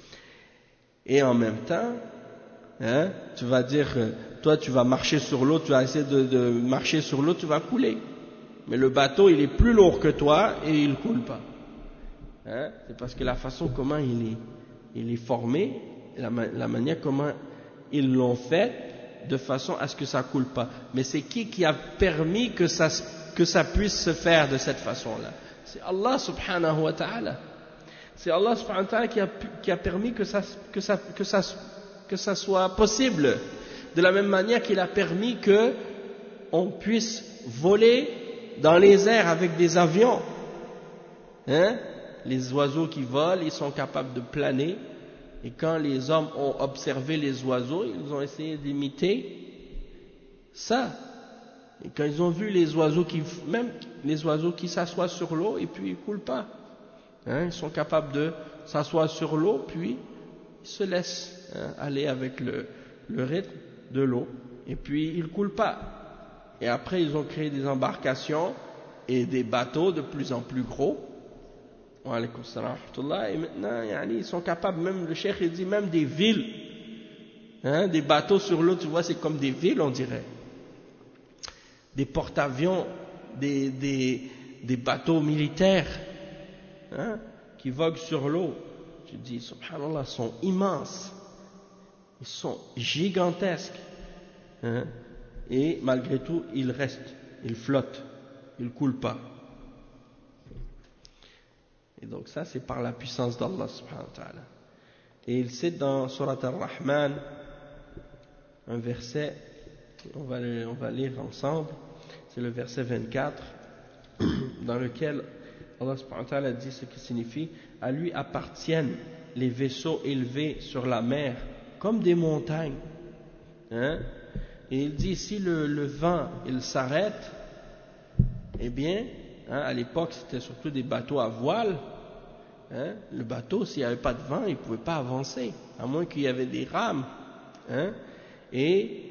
Et en même temps, hein, tu vas dire, euh, toi tu vas marcher sur l'eau, tu vas essayer de, de marcher sur l'eau, tu vas couler. Mais le bateau il est plus lourd que toi et il coule pas. Hein, c'est parce que la façon comment il est, il est formé, la, la manière comment ils l'ont fait, de façon à ce que ça coule pas. Mais c'est qui qui a permis que ça, que ça puisse se faire de cette façon-là? C'est Allah subhanahu wa ta'ala. C'est Allah subhanahu wa ta'ala qui a, qui a permis que ça, que, ça, que, ça, que ça soit possible. De la même manière qu'il a permis que on puisse voler dans les airs avec des avions. Hein? Les oiseaux qui volent, ils sont capables de planer. Et quand les hommes ont observé les oiseaux, ils ont essayé d'imiter ça. Et quand ils ont vu les oiseaux qui, même les oiseaux qui s'assoient sur l'eau et puis ils coulent pas. Hein, ils sont capables de s'asseoir sur l'eau puis ils se laissent, hein, aller avec le, le rythme de l'eau et puis ils coulent pas. Et après ils ont créé des embarcations et des bateaux de plus en plus gros. Wa alaykoum salam wa rahmatullah. Et maintenant, yani, ils sont capables, même le cheikh il dit, même des villes, hein, des bateaux sur l'eau, tu vois, c'est comme des villes, on dirait. Des porte-avions, des, des, des bateaux militaires, hein, qui voguent sur l'eau. Tu dis, subhanallah, ils sont immenses, ils sont gigantesques, hein, et malgré tout, ils restent, ils flottent, ils ne coulent pas. Et donc ça c'est par la puissance d'Allah subhanahu wa ta'ala. Et il cite dans Surat Ar-Rahman un verset, on va, on va lire ensemble, c'est le verset vingt-quatre, dans lequel Allah subhanahu wa ta'ala dit ce qui signifie: à lui appartiennent les vaisseaux élevés sur la mer comme des montagnes. Hein? Et il dit si le, le vent il s'arrête, eh bien, hein, à l'époque c'était surtout des bateaux à voile. Hein, le bateau, s'il n'y avait pas de vent, il ne pouvait pas avancer, à moins qu'il y avait des rames. Hein, et,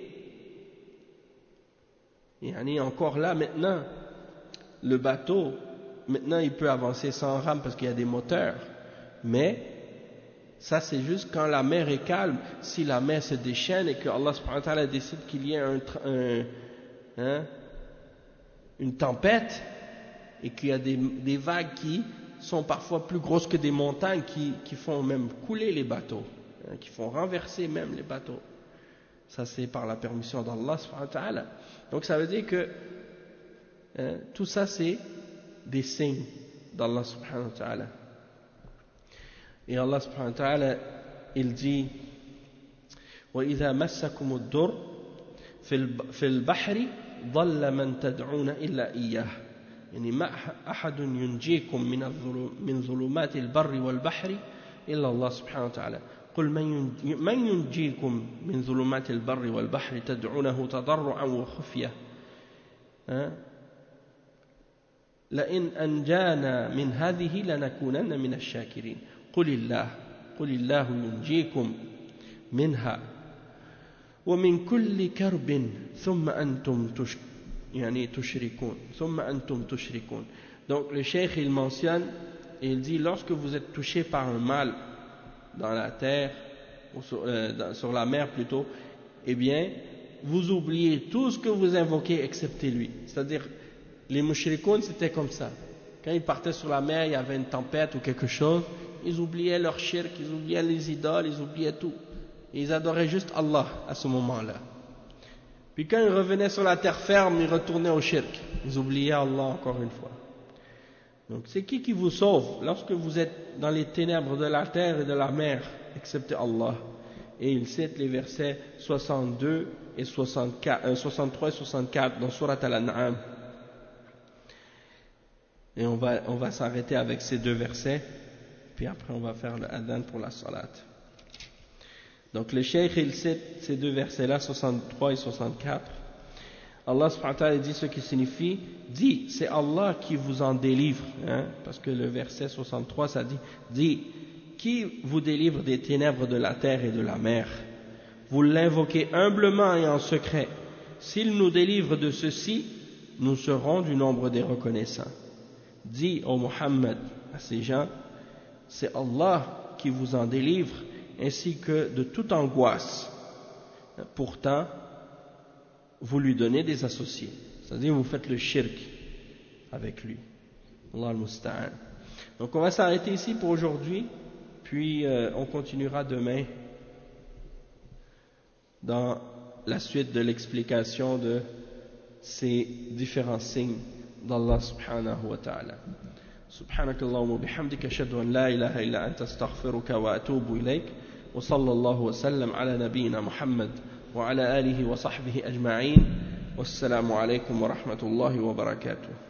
et encore là, maintenant, le bateau, maintenant il peut avancer sans rame parce qu'il y a des moteurs. Mais ça c'est juste quand la mer est calme. Si la mer se déchaîne et que Allah subhanahu wa ta'ala décide qu'il y ait un, un, hein, une tempête et qu'il y a des, des vagues qui sont parfois plus grosses que des montagnes, qui, qui font même couler les bateaux, hein, qui font renverser même les bateaux. Ça c'est par la permission d'Allah subhanahu wa ta'ala. Donc ça veut dire que hein, tout ça c'est des signes d'Allah subhanahu wa ta'ala. Et Allah subhanahu wa ta'ala il dit وَإِذَا مَسَّكُمُ الضُّرُّ فِي الْبَحْرِ ضَلَّ مَنْ تَدْعُونَ إِلَّا إِيَّهُ يعني ما أحد ينجيكم من من ظلمات البر والبحر إلا الله سبحانه وتعالى قل من ينجيكم من ظلمات البر والبحر تدعونه تضرعا وخفية لئن أنجانا من هذه لنكونن من الشاكرين قل الله قل الله ينجيكم منها ومن كل كرب ثم أنتم تشكرون يعني تشركون ثم أنتم تشركون. Donc le cheikh il mentionne et il dit lorsque vous êtes touché par un mal dans la terre ou sur, euh, dans, sur la mer plutôt, eh bien vous oubliez tout ce que vous invoquez excepté lui. C'est-à-dire, les mushrikoun, c'était comme ça. Quand ils partaient sur la mer, il y avait une tempête ou quelque chose, ils oubliaient leur shirk, ils oubliaient les idoles, ils oubliaient tout. Et ils adoraient juste Allah à ce moment-là. Puis quand ils revenaient sur la terre ferme, ils retournaient au shirk. Ils oubliaient Allah encore une fois. Donc c'est qui qui vous sauve lorsque vous êtes dans les ténèbres de la terre et de la mer, excepté Allah? Et il cite les versets soixante-deux et soixante-quatre, euh, soixante-trois et soixante-quatre dans Surat Al-An'am. Et on va, on va s'arrêter avec ces deux versets, puis après on va faire le adhan pour la salat. Donc le cheikh il cite ces deux versets-là, soixante-trois et soixante-quatre. Allah subhanahu wa ta'ala dit ce qui signifie, dit, c'est Allah qui vous en délivre, hein, parce que le verset soixante-trois ça dit, dit, qui vous délivre des ténèbres de la terre et de la mer? Vous l'invoquez humblement et en secret. S'il nous délivre de ceci, nous serons du nombre des reconnaissants. Dis, ô Muhammad, à ces gens, c'est Allah qui vous en délivre, ainsi que de toute angoisse. Pourtant, vous lui donnez des associés. C'est-à-dire, vous faites le shirk avec lui. Allah al-Musta'an. Donc, on va s'arrêter ici pour aujourd'hui, puis euh, on continuera demain dans la suite de l'explication de ces différents signes d'Allah subhanahu wa ta'ala. سبحانك اللهم وبحمدك أشهد أن لا إله إلا أنت أستغفرك وأتوب إليك وصلى الله وسلم على نبينا محمد وعلى آله وصحبه أجمعين والسلام عليكم ورحمة الله وبركاته.